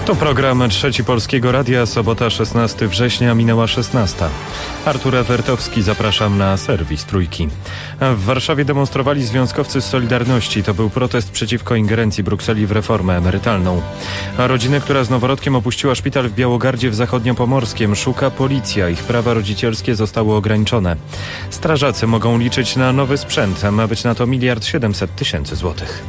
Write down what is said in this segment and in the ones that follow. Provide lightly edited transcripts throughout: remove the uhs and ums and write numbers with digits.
To program Trzeci Polskiego Radia, sobota 16 września, minęła 16. Artur Ewertowski, zapraszam na serwis Trójki. W Warszawie demonstrowali związkowcy z Solidarności. To był protest przeciwko ingerencji Brukseli w reformę emerytalną. A rodzinę, która z noworodkiem opuściła szpital w Białogardzie w Zachodniopomorskiem, szuka policja. Ich prawa rodzicielskie zostały ograniczone. Strażacy mogą liczyć na nowy sprzęt. Ma być na to 1 700 000 złotych.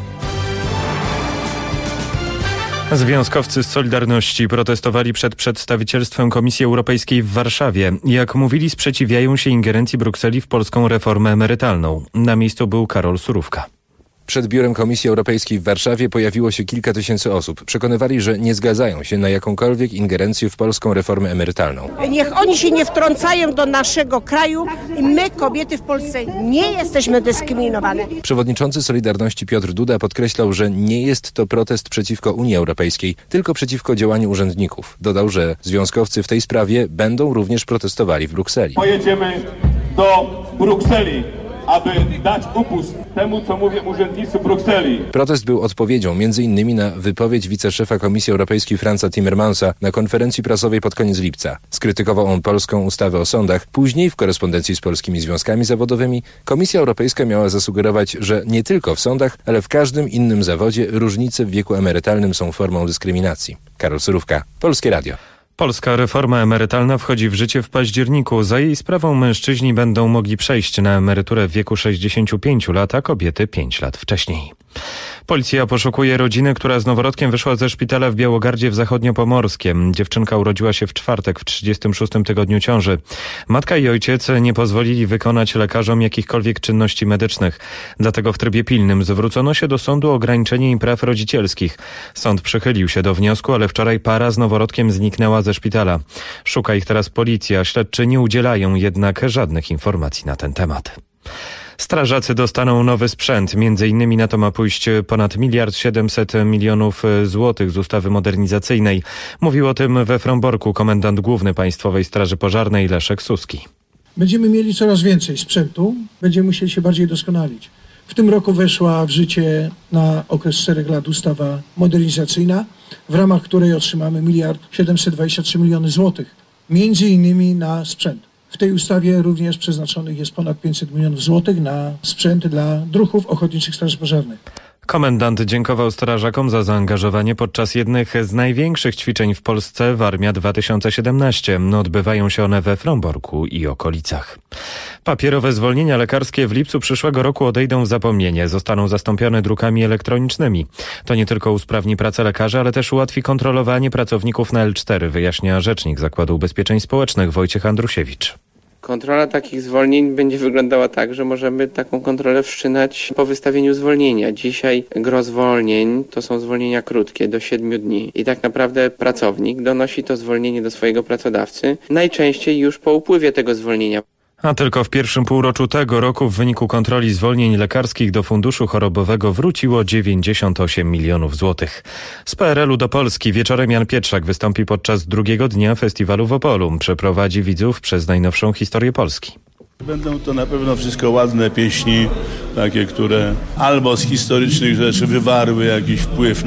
Związkowcy z Solidarności protestowali przed przedstawicielstwem Komisji Europejskiej w Warszawie. Jak mówili, sprzeciwiają się ingerencji Brukseli w polską reformę emerytalną. Na miejscu był Karol Surówka. Przed biurem Komisji Europejskiej w Warszawie pojawiło się kilka tysięcy osób. Przekonywali, że nie zgadzają się na jakąkolwiek ingerencję w polską reformę emerytalną. Niech oni się nie wtrącają do naszego kraju i my, kobiety w Polsce, nie jesteśmy dyskryminowane. Przewodniczący Solidarności Piotr Duda podkreślał, że nie jest to protest przeciwko Unii Europejskiej, tylko przeciwko działaniu urzędników. Dodał, że związkowcy w tej sprawie będą również protestowali w Brukseli. Pojedziemy do Brukseli, aby dać upust temu, co mówią urzędnicy Brukseli. Protest był odpowiedzią m.in. na wypowiedź wiceszefa Komisji Europejskiej Franza Timmermansa na konferencji prasowej pod koniec lipca. Skrytykował on polską ustawę o sądach. Później w korespondencji z polskimi związkami zawodowymi Komisja Europejska miała zasugerować, że nie tylko w sądach, ale w każdym innym zawodzie różnice w wieku emerytalnym są formą dyskryminacji. Karol Surówka, Polskie Radio. Polska reforma emerytalna wchodzi w życie w październiku. Za jej sprawą mężczyźni będą mogli przejść na emeryturę w wieku 65 lat, a kobiety 5 lat wcześniej. Policja poszukuje rodziny, która z noworodkiem wyszła ze szpitala w Białogardzie w Zachodniopomorskiem. Dziewczynka urodziła się w czwartek w 36. tygodniu ciąży. Matka i ojciec nie pozwolili wykonać lekarzom jakichkolwiek czynności medycznych. Dlatego w trybie pilnym zwrócono się do sądu o ograniczenie im praw rodzicielskich. Sąd przychylił się do wniosku, ale wczoraj para z noworodkiem zniknęła ze szpitala. Szuka ich teraz policja. Śledczy nie udzielają jednak żadnych informacji na ten temat. Strażacy dostaną nowy sprzęt. Między innymi na to ma pójść ponad 1 700 000 000 złotych z ustawy modernizacyjnej. Mówił o tym we Fromborku komendant główny Państwowej Straży Pożarnej Leszek Suski. Będziemy mieli coraz więcej sprzętu. Będziemy musieli się bardziej doskonalić. W tym roku weszła w życie na okres 4 lat ustawa modernizacyjna, w ramach której otrzymamy 1 723 000 000 złotych. Między innymi na sprzęt. W tej ustawie również przeznaczonych jest ponad 500 milionów złotych na sprzęt dla druhów ochotniczych straży pożarnych. Komendant dziękował strażakom za zaangażowanie podczas jednych z największych ćwiczeń w Polsce Warmia 2017. Odbywają się one we Fromborku i okolicach. Papierowe zwolnienia lekarskie w lipcu przyszłego roku odejdą w zapomnienie. Zostaną zastąpione drukami elektronicznymi. To nie tylko usprawni pracę lekarzy, ale też ułatwi kontrolowanie pracowników na L4, wyjaśnia rzecznik Zakładu Ubezpieczeń Społecznych Wojciech Andrusiewicz. Kontrola takich zwolnień będzie wyglądała tak, że możemy taką kontrolę wszczynać po wystawieniu zwolnienia. Dzisiaj gros zwolnień to są zwolnienia krótkie, do 7 dni. I tak naprawdę pracownik donosi to zwolnienie do swojego pracodawcy, najczęściej już po upływie tego zwolnienia. A tylko w pierwszym półroczu tego roku w wyniku kontroli zwolnień lekarskich do funduszu chorobowego wróciło 98 milionów złotych. Z PRL-u do Polski wieczorem Jan Pietrzak wystąpi podczas drugiego dnia festiwalu w Opolu. Przeprowadzi widzów przez najnowszą historię Polski. Będą to na pewno wszystko ładne pieśni, takie, które albo z historycznych rzeczy wywarły jakiś wpływ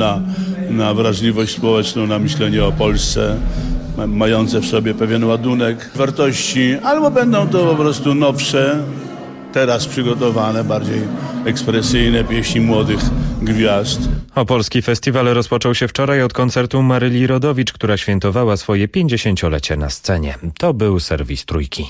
na wrażliwość społeczną, na myślenie o Polsce, mające w sobie pewien ładunek wartości, albo będą to po prostu nowsze, teraz przygotowane, bardziej ekspresyjne pieśni młodych gwiazd. Opolski festiwal rozpoczął się wczoraj od koncertu Maryli Rodowicz, która świętowała swoje 50-lecie na scenie. To był serwis Trójki.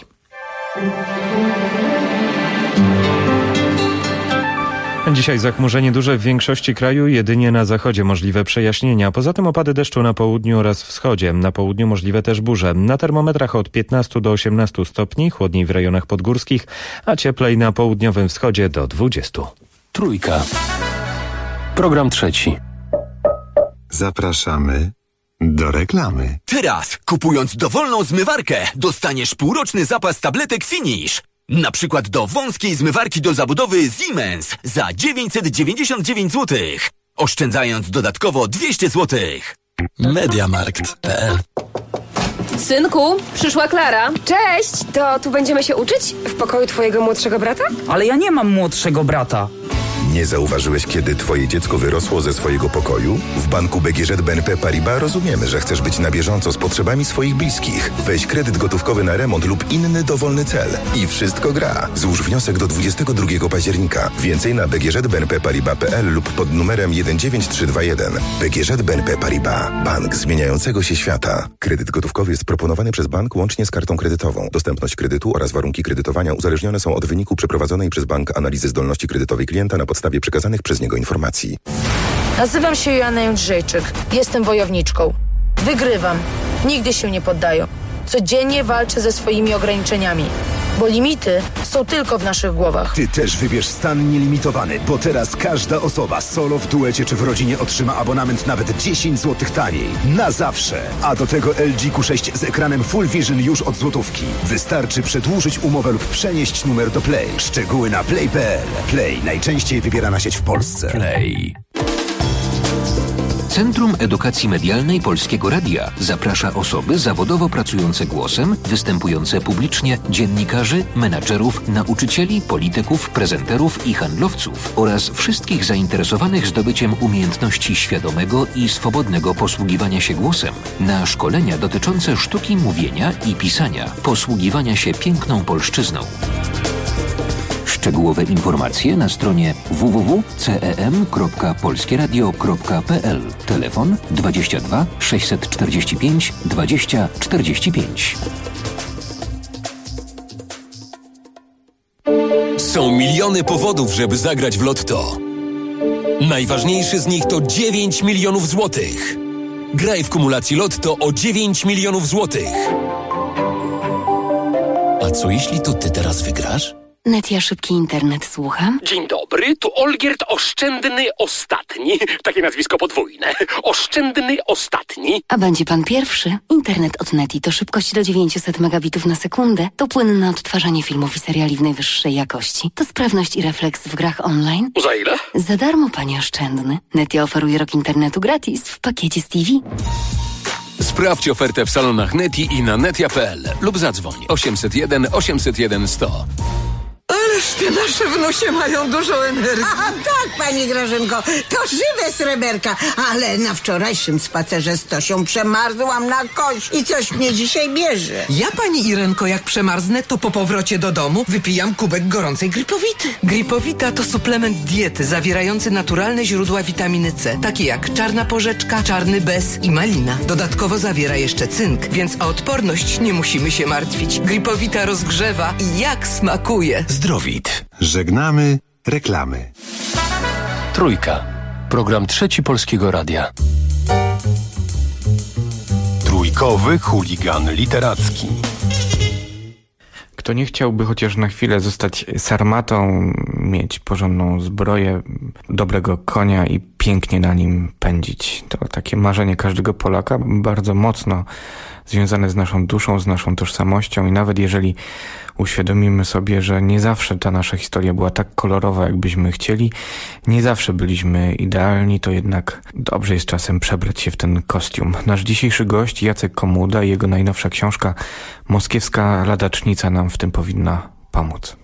Dzisiaj zachmurzenie duże w większości kraju, jedynie na zachodzie możliwe przejaśnienia. Poza tym opady deszczu na południu oraz wschodzie. Na południu możliwe też burze. Na termometrach od 15 do 18 stopni, chłodniej w rejonach podgórskich, a cieplej na południowym wschodzie do 20. Trójka. Program trzeci. Zapraszamy do reklamy. Teraz, kupując dowolną zmywarkę, dostaniesz półroczny zapas tabletek Finish. Na przykład do wąskiej zmywarki do zabudowy Siemens za 999 zł. Oszczędzając dodatkowo 200 zł. Mediamarkt.pl. Synku, przyszła Klara. Cześć, to tu będziemy się uczyć? W pokoju twojego młodszego brata? Ale ja nie mam młodszego brata. Nie zauważyłeś, kiedy twoje dziecko wyrosło ze swojego pokoju? W banku BGŻ BNP Paribas rozumiemy, że chcesz być na bieżąco z potrzebami swoich bliskich. Weź kredyt gotówkowy na remont lub inny dowolny cel. I wszystko gra. Złóż wniosek do 22 października. Więcej na bgżbnpparibas.pl lub pod numerem 19321. BGŻ BNP Paribas. Bank zmieniającego się świata. Kredyt gotówkowy jest proponowany przez bank łącznie z kartą kredytową. Dostępność kredytu oraz warunki kredytowania uzależnione są od wyniku przeprowadzonej przez bank analizy zdolności kredytowej klienta na podstawie przekazanych przez niego informacji. Nazywam się Joanna Jędrzejczyk. Jestem wojowniczką. Wygrywam. Nigdy się nie poddaję. Codziennie walczę ze swoimi ograniczeniami. Bo limity są tylko w naszych głowach. Ty też wybierz stan nielimitowany, bo teraz każda osoba solo, w duecie czy w rodzinie otrzyma abonament nawet 10 zł taniej. Na zawsze. A do tego LG Q6 z ekranem Full Vision już od złotówki. Wystarczy przedłużyć umowę lub przenieść numer do Play. Szczegóły na play.pl. Play. Najczęściej wybierana sieć w Polsce. Play. Centrum Edukacji Medialnej Polskiego Radia zaprasza osoby zawodowo pracujące głosem, występujące publicznie, dziennikarzy, menadżerów, nauczycieli, polityków, prezenterów i handlowców oraz wszystkich zainteresowanych zdobyciem umiejętności świadomego i swobodnego posługiwania się głosem na szkolenia dotyczące sztuki mówienia i pisania, posługiwania się piękną polszczyzną. Szczegółowe informacje na stronie www.cem.polskieradio.pl. Telefon 22 645 20 45. Są miliony powodów, żeby zagrać w Lotto. Najważniejszy z nich to 9 milionów złotych. Graj w kumulacji Lotto o 9 milionów złotych. A co jeśli to ty teraz wygrasz? Netia Szybki Internet, słucham. Dzień dobry, tu Olgierd Oszczędny Ostatni. Takie nazwisko podwójne. Oszczędny Ostatni. A będzie pan pierwszy? Internet od Neti to szybkość do 900 megabitów na sekundę, to płynne odtwarzanie filmów i seriali w najwyższej jakości, to sprawność i refleks w grach online. Za ile? Za darmo, panie Oszczędny. Netia oferuje rok internetu gratis w pakiecie z TV. Sprawdź ofertę w salonach Neti i na netia.pl lub zadzwoń 801 801 100. Ależ te nasze wnusie mają dużo energii. A tak, pani Grażynko, to żywe sreberka. Ale na wczorajszym spacerze z Tosią przemarzłam na kość i coś mnie dzisiaj bierze. Ja, pani Irenko, jak przemarznę, to po powrocie do domu wypijam kubek gorącej Gripowity. Gripowita to suplement diety zawierający naturalne źródła witaminy C, takie jak czarna porzeczka, czarny bez i malina. Dodatkowo zawiera jeszcze cynk, więc o odporność nie musimy się martwić. Gripowita rozgrzewa i jak smakuje. Zdrowit. Żegnamy reklamy. Trójka. Program Trzeci Polskiego Radia. Trójkowy chuligan literacki. Kto nie chciałby chociaż na chwilę zostać sarmatą, mieć porządną zbroję, dobrego konia i pięknie na nim pędzić. To takie marzenie każdego Polaka, bardzo mocno związane z naszą duszą, z naszą tożsamością i nawet jeżeli uświadomimy sobie, że nie zawsze ta nasza historia była tak kolorowa, jakbyśmy chcieli, nie zawsze byliśmy idealni, to jednak dobrze jest czasem przebrać się w ten kostium. Nasz dzisiejszy gość, Jacek Komuda, i jego najnowsza książka Moskiewska ladacznica nam w tym powinna pomóc.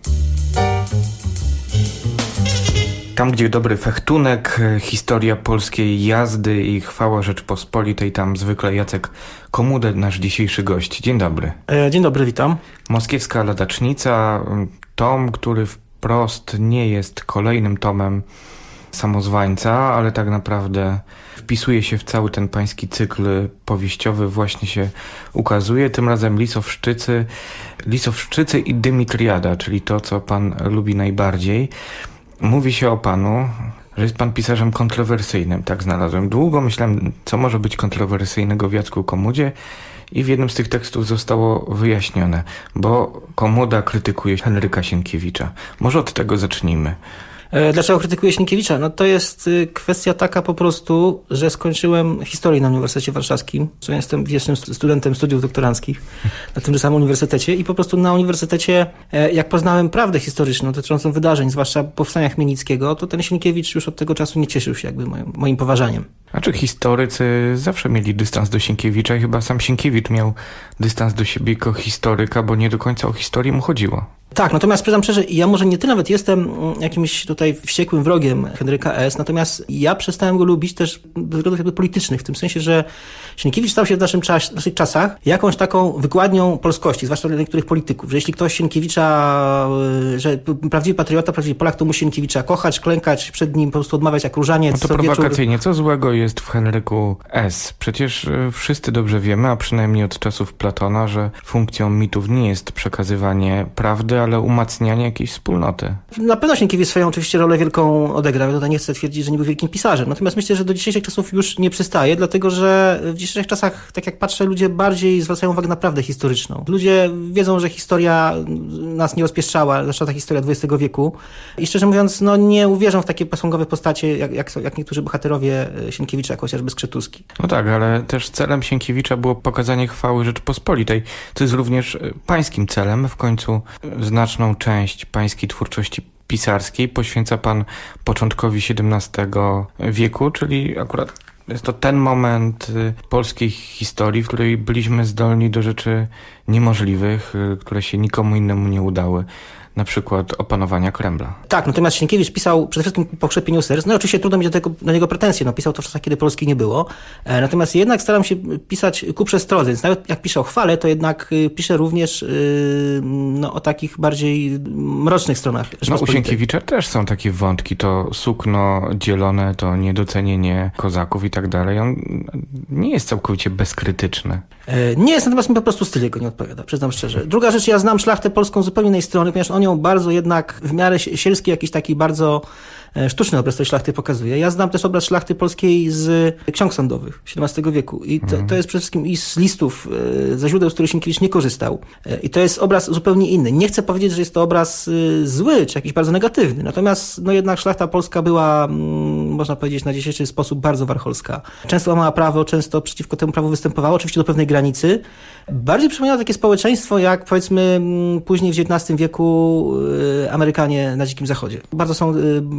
Tam, gdzie dobry fechtunek, historia polskiej jazdy i chwała Rzeczpospolitej, tam zwykle Jacek Komuda, nasz dzisiejszy gość. Dzień dobry. Dzień dobry, witam. Moskiewska ladacznica, tom, który wprost nie jest kolejnym tomem samozwańca, ale tak naprawdę wpisuje się w cały ten pański cykl powieściowy, właśnie się ukazuje. Tym razem Lisowszczycy i Dymitriada, czyli to, co pan lubi najbardziej. Mówi się o panu, że jest pan pisarzem kontrowersyjnym, tak znalazłem. Długo myślałem, co może być kontrowersyjnego w Jacku Komudzie i w jednym z tych tekstów zostało wyjaśnione, bo Komuda krytykuje Henryka Sienkiewicza. Może od tego zacznijmy. Dlaczego krytykuję Sienkiewicza? No to jest kwestia taka po prostu, że skończyłem historię na Uniwersytecie Warszawskim, że jestem wiecznym studentem studiów doktoranckich na tym samym uniwersytecie i po prostu na uniwersytecie, jak poznałem prawdę historyczną dotyczącą wydarzeń, zwłaszcza powstania Chmielnickiego, to ten Sienkiewicz już od tego czasu nie cieszył się jakby moim poważaniem. A czy historycy zawsze mieli dystans do Sienkiewicza i chyba sam Sienkiewicz miał dystans do siebie jako historyka, bo nie do końca o historię mu chodziło? Tak, natomiast przyznam szczerze, ja może nie tyle nawet jestem jakimś tutaj wściekłym wrogiem Henryka S., natomiast ja przestałem go lubić też ze względów jakby politycznych, w tym sensie, że Sienkiewicz stał się w naszych czasach jakąś taką wykładnią polskości, zwłaszcza dla niektórych polityków, że jeśli ktoś Sienkiewicza, że prawdziwy patriota, prawdziwy Polak, to musi Sienkiewicza kochać, klękać przed nim, po prostu odmawiać jak różaniec. No to prowokacyjnie, co złego jest w Henryku S.? Przecież wszyscy dobrze wiemy, a przynajmniej od czasów Platona, że funkcją mitów nie jest przekazywanie prawdy, ale umacnianie jakiejś wspólnoty. Na pewno Sienkiewicz swoją oczywiście rolę wielką odegrał. Ja tutaj nie chcę twierdzić, że nie był wielkim pisarzem. Natomiast myślę, że do dzisiejszych czasów już nie przystaje, dlatego że w dzisiejszych czasach, tak jak patrzę, ludzie bardziej zwracają uwagę na prawdę historyczną. Ludzie wiedzą, że historia nas nie rozpieszczała, zwłaszcza ta historia XX wieku. I szczerze mówiąc, nie uwierzą w takie posągowe postacie, jak niektórzy bohaterowie Sienkiewicza, jak chociażby Skrzetuski. No tak, ale też celem Sienkiewicza było pokazanie chwały Rzeczypospolitej, co jest również pańskim celem. W końcu znaczną część pańskiej twórczości pisarskiej poświęca pan początkowi XVII wieku, czyli akurat jest to ten moment polskiej historii, w której byliśmy zdolni do rzeczy niemożliwych, które się nikomu innemu nie udały. Na przykład opanowania Kremla. Tak, natomiast Sienkiewicz pisał przede wszystkim po krzepieniu serc. Oczywiście trudno mieć do niego pretensje. Pisał to w czasach, kiedy Polski nie było. Natomiast jednak staram się pisać ku przestrodze. Więc nawet jak piszę o chwale, to jednak piszę również o takich bardziej mrocznych stronach. U Sienkiewicza też są takie wątki. To sukno dzielone, to niedocenienie kozaków i tak dalej. On nie jest całkowicie bezkrytyczny. Nie jest, natomiast mi po prostu styl jego nie odpowiada, przyznam szczerze. Druga rzecz, ja znam szlachtę polską z zupełnie innej strony, ponieważ on ją bardzo jednak w miarę sielski, jakiś taki bardzo sztuczny obraz tej szlachty pokazuje. Ja znam też obraz szlachty polskiej z ksiąg sądowych XVII wieku i to jest przede wszystkim i z listów, ze źródeł, z których Sienkiewicz nie korzystał. I to jest obraz zupełnie inny. Nie chcę powiedzieć, że jest to obraz zły, czy jakiś bardzo negatywny. Natomiast jednak szlachta polska była, można powiedzieć, na dzisiejszy sposób bardzo warcholska. Często łamała prawo, często przeciwko temu prawu występowała, oczywiście do pewnej granicy. Bardziej przypominało takie społeczeństwo, jak powiedzmy później w XIX wieku Amerykanie na Dzikim Zachodzie. Bardzo są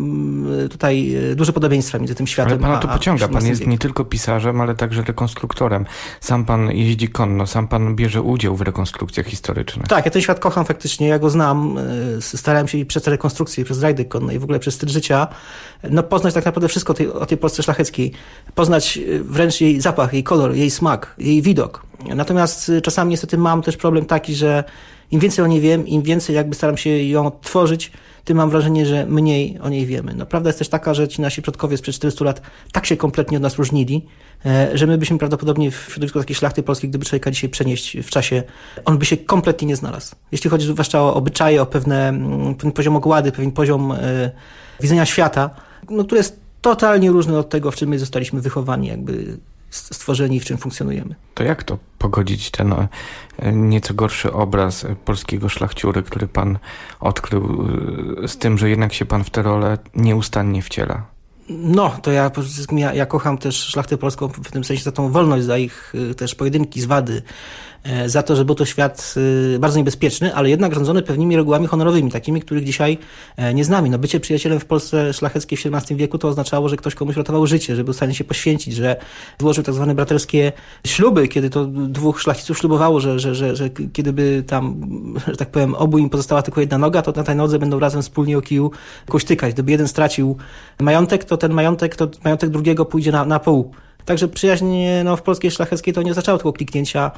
tutaj duże podobieństwa między tym światem. Ale pana to pociąga. Pan jest nie tylko pisarzem, ale także rekonstruktorem. Sam pan jeździ konno, sam pan bierze udział w rekonstrukcjach historycznych. Tak, ja ten świat kocham faktycznie, ja go znam. Starałem się przez te rekonstrukcje, przez rajdy konne i w ogóle przez styl życia poznać tak naprawdę wszystko o tej Polsce szlacheckiej. Poznać wręcz jej zapach, jej kolor, jej smak, jej widok. Natomiast czasami niestety mam też problem taki, że im więcej o niej wiem, im więcej jakby staram się ją tworzyć, tym mam wrażenie, że mniej o niej wiemy. Prawda jest też taka, że ci nasi przodkowie sprzed 400 lat tak się kompletnie od nas różnili, że my byśmy prawdopodobnie w środowisku takiej szlachty polskiej, gdyby człowieka dzisiaj przenieść w czasie, on by się kompletnie nie znalazł. Jeśli chodzi zwłaszcza o obyczaje, o pewien poziom ogłady, pewien poziom widzenia świata, który jest totalnie różny od tego, w czym my zostaliśmy wychowani, jakby stworzeni, w czym funkcjonujemy. To jak to pogodzić ten nieco gorszy obraz polskiego szlachciury, który pan odkrył, z tym, że jednak się pan w tę rolę nieustannie wciela? To ja kocham też szlachtę polską w tym sensie za tą wolność, za ich też pojedynki, zwady, za to, że był to świat bardzo niebezpieczny, ale jednak rządzony pewnymi regułami honorowymi, takimi, których dzisiaj nie znamy. Bycie przyjacielem w Polsce szlacheckiej w XVII wieku to oznaczało, że ktoś komuś ratował życie, że był w stanie się poświęcić, że złożył tak zwane braterskie śluby, kiedy to dwóch szlachciców ślubowało, że kiedy by tam, że tak powiem, obu im pozostała tylko jedna noga, to na tej nodze będą razem wspólnie o kiju kośtykać. Gdyby jeden stracił majątek, to ten majątek drugiego pójdzie na pół. Także przyjaźń w polskiej szlacheckiej to nie oznaczało tylko kliknięcia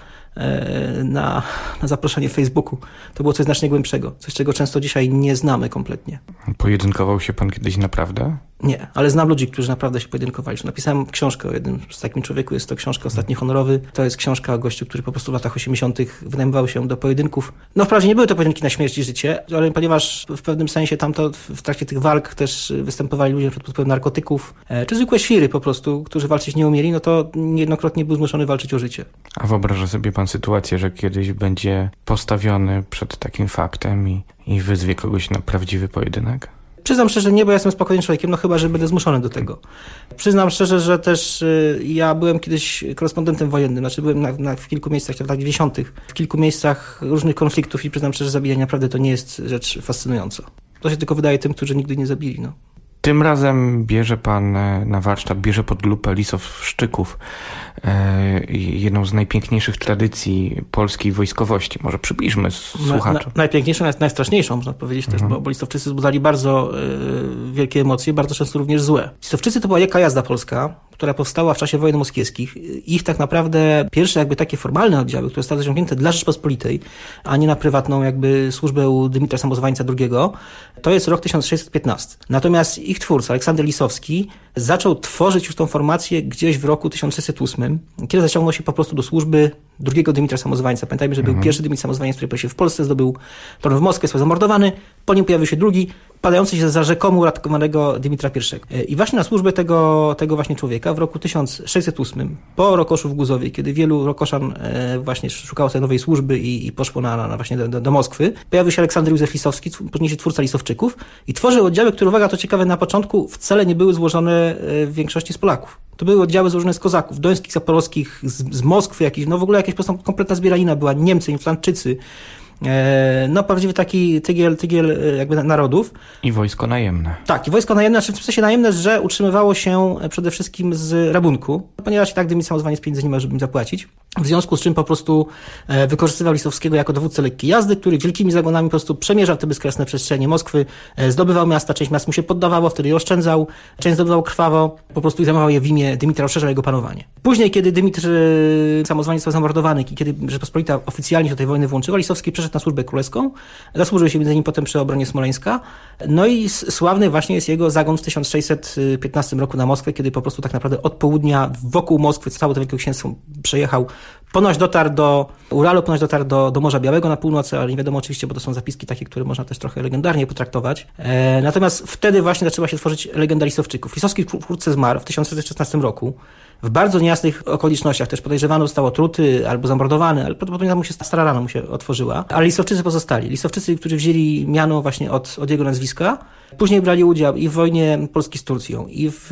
na zaproszenie w Facebooku. To było coś znacznie głębszego. Coś, czego często dzisiaj nie znamy kompletnie. Pojedynkował się pan kiedyś naprawdę? Nie, ale znam ludzi, którzy naprawdę się pojedynkowali. Napisałem książkę o jednym z takim człowieku. Jest to książka Ostatni honorowy. To jest książka o gościu, który po prostu w latach 80. wynajmował się do pojedynków. Wprawdzie nie były to pojedynki na śmierć i życie, ale ponieważ w pewnym sensie tamto w trakcie tych walk też występowali ludzie pod wpływem narkotyków, czy zwykłe świry po prostu, którzy walczyć nie umieli, to niejednokrotnie był zmuszony walczyć o życie. A wyobraża sobie pan sytuację, że kiedyś będzie postawiony przed takim faktem i wyzwie kogoś na prawdziwy pojedynek? Przyznam szczerze, nie, bo ja jestem spokojnym człowiekiem, chyba, że będę zmuszony do tego. Przyznam szczerze, że też ja byłem kiedyś korespondentem wojennym, byłem w kilku miejscach, w latach 90. w kilku miejscach różnych konfliktów i przyznam szczerze, że zabijanie naprawdę to nie jest rzecz fascynująca. To się tylko wydaje tym, którzy nigdy nie zabili. Tym razem bierze pan na warsztat, bierze pod lupę Lisowszczyków, jedną z najpiękniejszych tradycji polskiej wojskowości. Może przybliżmy słuchaczom. Najpiękniejszą, najstraszniejszą, można powiedzieć też, bo Listowczycy wzbudzali bardzo wielkie emocje, bardzo często również złe. Listowczycy to była jaka jazda polska, która powstała w czasie wojen moskiewskich. Ich tak naprawdę pierwsze jakby takie formalne oddziały, które zostały zaciągnięte dla Rzeczpospolitej, a nie na prywatną jakby służbę u Dymitra Samozwańca II, to jest rok 1615. Natomiast ich twórca, Aleksander Lisowski, zaczął tworzyć już tą formację gdzieś w roku 1608, kiedy zaciągnął się po prostu do służby drugiego Dymitra Samozwańca. Pamiętajmy, że był pierwszy Dymit Samozwaniec, który pojawił się w Polsce, zdobył tron w Moskwie, został zamordowany, po nim pojawił się drugi, padający się za rzekomo uratowanego Dymitra I. I właśnie na służbę tego właśnie człowieka w roku 1608, po Rokoszu w Guzowie, kiedy wielu Rokoszan właśnie szukało tej nowej służby i poszło na właśnie do Moskwy, pojawił się Aleksander Józef Lisowski, późniejszy twórca Lisowczyków i tworzył oddziały, które, uwaga, to ciekawe, na początku wcale nie były złożone w większości z Polaków. To były oddziały złożone z kozaków, dońskich, zaporowskich, z Moskwy jakiś, no w ogóle jakaś kompletna zbieranina była, Niemcy, Inflandczycy. No prawdziwy taki tygiel jakby narodów. I wojsko najemne. Tak, i wojsko najemne, znaczy w sensie najemne, że utrzymywało się przede wszystkim z rabunku, ponieważ i tak Dymit Samozwaniec pieniędzy nie ma, żeby im zapłacić. W związku z czym po prostu wykorzystywał Lisowskiego jako dowódcę lekkiej jazdy, który wielkimi zagonami po prostu przemierzał te bezkresne przestrzenie Moskwy, zdobywał miasta, część miast mu się poddawało, wtedy je oszczędzał, część zdobywał krwawo, po prostu i zajmował je w imię Dymitra, rozszerzał jego panowanie. Później, kiedy Dymitr Samozwaniec został zamordowany i kiedy Rzeczpospolita oficjalnie się do tej wojny włączyła, Lisowski przeszedł na służbę królewską, zasłużył się między innymi potem przy obronie Smoleńska, no i sławny właśnie jest jego zagon w 1615 roku na Moskwę, kiedy po prostu tak naprawdę od południa wokół Moskwy całe to Wielkie Księstwo przejechał. Ponoć dotarł do Uralu, ponoć dotarł do Morza Białego na północy, ale nie wiadomo oczywiście, bo to są zapiski takie, które można też trochę legendarnie potraktować. Natomiast wtedy właśnie zaczęła się tworzyć legenda Lisowczyków. Lisowski wkrótce zmarł w 1616 roku. W bardzo niejasnych okolicznościach też podejrzewano, został otruty albo zamordowany, ale prawdopodobnie mu się stara rana mu się otworzyła. Ale Lisowczycy pozostali. Lisowczycy, którzy wzięli miano właśnie od jego nazwiska, później brali udział i w wojnie Polski z Turcją, i w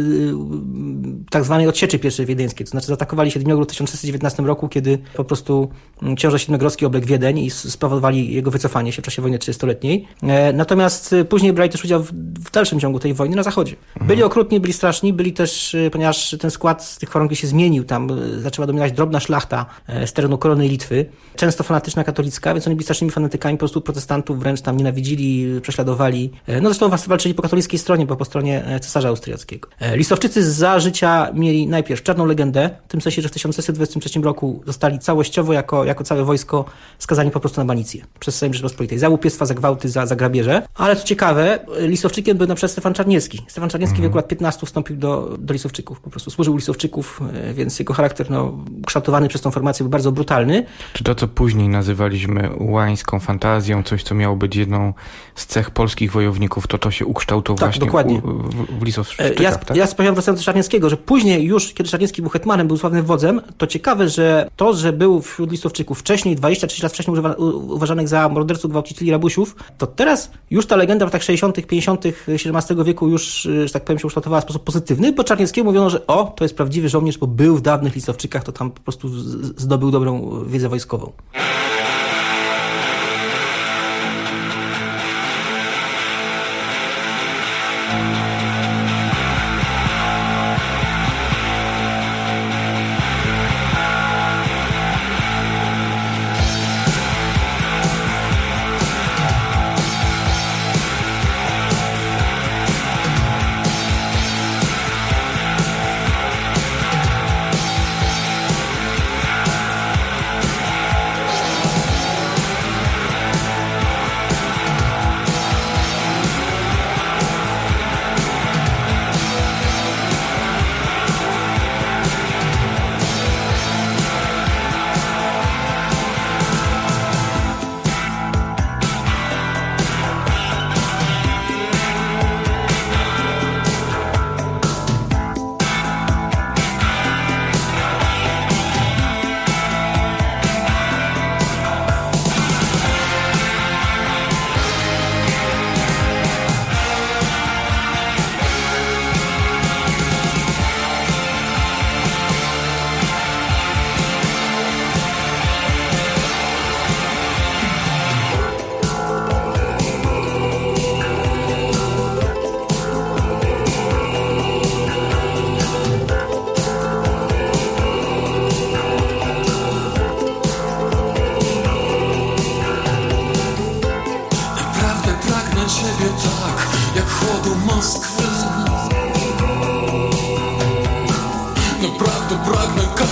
tak zwanej odsieczy pierwszej wiedeńskiej, to znaczy zaatakowali Siedmiogród w 1619 roku, kiedy po prostu książę Siedmiogrodzki obległ Wiedeń i spowodowali jego wycofanie się w czasie wojny 30-letniej. Natomiast później brali też udział w dalszym ciągu tej wojny na zachodzie. Byli okrutni, byli straszni, byli też, ponieważ ten skład z tych chorągwi się zmienił, tam zaczęła dominować drobna szlachta z terenu Korony i Litwy, często fanatyczna katolicka, więc oni byli strasznymi fanatykami, po prostu protestantów wręcz tam nienawidzili, prześladowali. No zresztą walczyli po katolickiej stronie, bo po stronie cesarza austriackiego. Lisowczycy za życia mieli najpierw czarną legendę, w tym sensie, że w 1623 roku zostali całościowo jako całe wojsko skazani po prostu na banicję przez Sejm Rzeczypospolitej. Za łupiestwa, za gwałty, za grabieże. Ale co ciekawe, Lisowczykiem był na przykład Stefan Czarniecki. Stefan Czarniecki w wieku lat 15 wstąpił do Lisowczyków. Po prostu służył Lisowczyków, więc jego charakter kształtowany przez tą formację był bardzo brutalny. Czy to, co później nazywaliśmy łańską fantazją, coś, co miało być jedną z cech polskich wojowników, to się ukształtowało tak, właśnie dokładnie. w Lisowczykach, tak? Ja wspomniałem wracając do Czarnieckiego, że później już, kiedy Czarniecki był hetmanem, był sławnym wodzem, to ciekawe, że to, że był wśród Lisowczyków wcześniej, 23 lat wcześniej uważanych za morderców, gwałcicieli, rabusiów, to teraz już ta legenda w latach 60., 50. XVII wieku już, że tak powiem, się ukształtowała w sposób pozytywny, bo Czarnieckiemu mówiono, że to jest prawdziwy żołnierz, bo był w dawnych Lisowczykach, to tam po prostu zdobył dobrą wiedzę wojskową.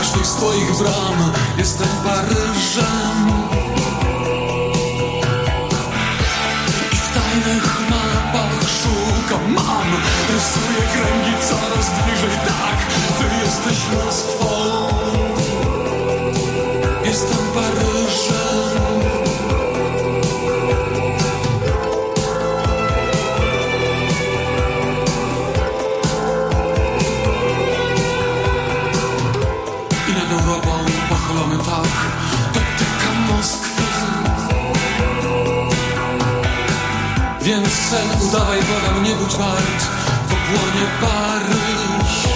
każdej z twoich bram. Jestem Paryżem i w tajnych mapach szukam, mam. Rysuję kręgi coraz bliżej, tak, ty jesteś Moskwą. Jestem Paryżem. I nad Europą pochylony tak dotyka Moskwy. Więc sen udawaj Bogam, nie budź wart, bo płonie Paryż.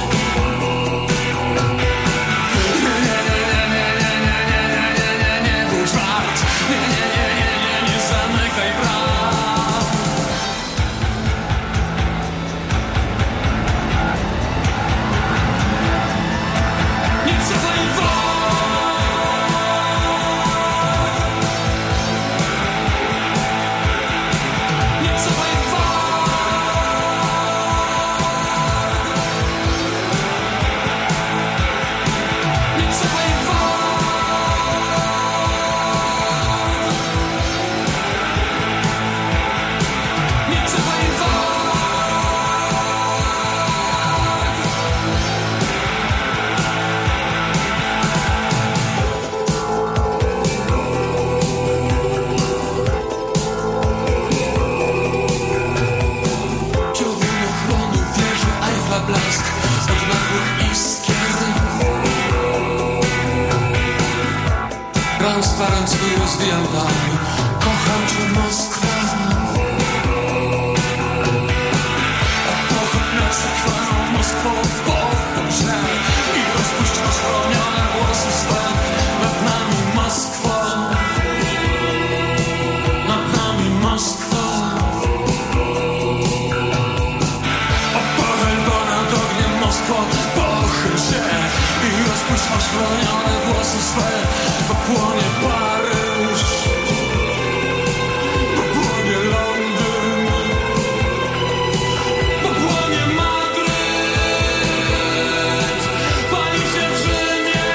Transparent rozwijam tam. Kocham cię, Moskwa. Pochód nad zakwalną Moskwą, pochód źle i rozpuść rozchłonione włosy swe. Nad nami Moskwa. Nad nami Moskwa. Opowiem ponad ogniem Moskwo, pochyl się i rozpuść rozchłonione włosy swe. Bo płonie Paryż, bo płonie Londyn, bo płonie Madryt, pali się w Rzymie.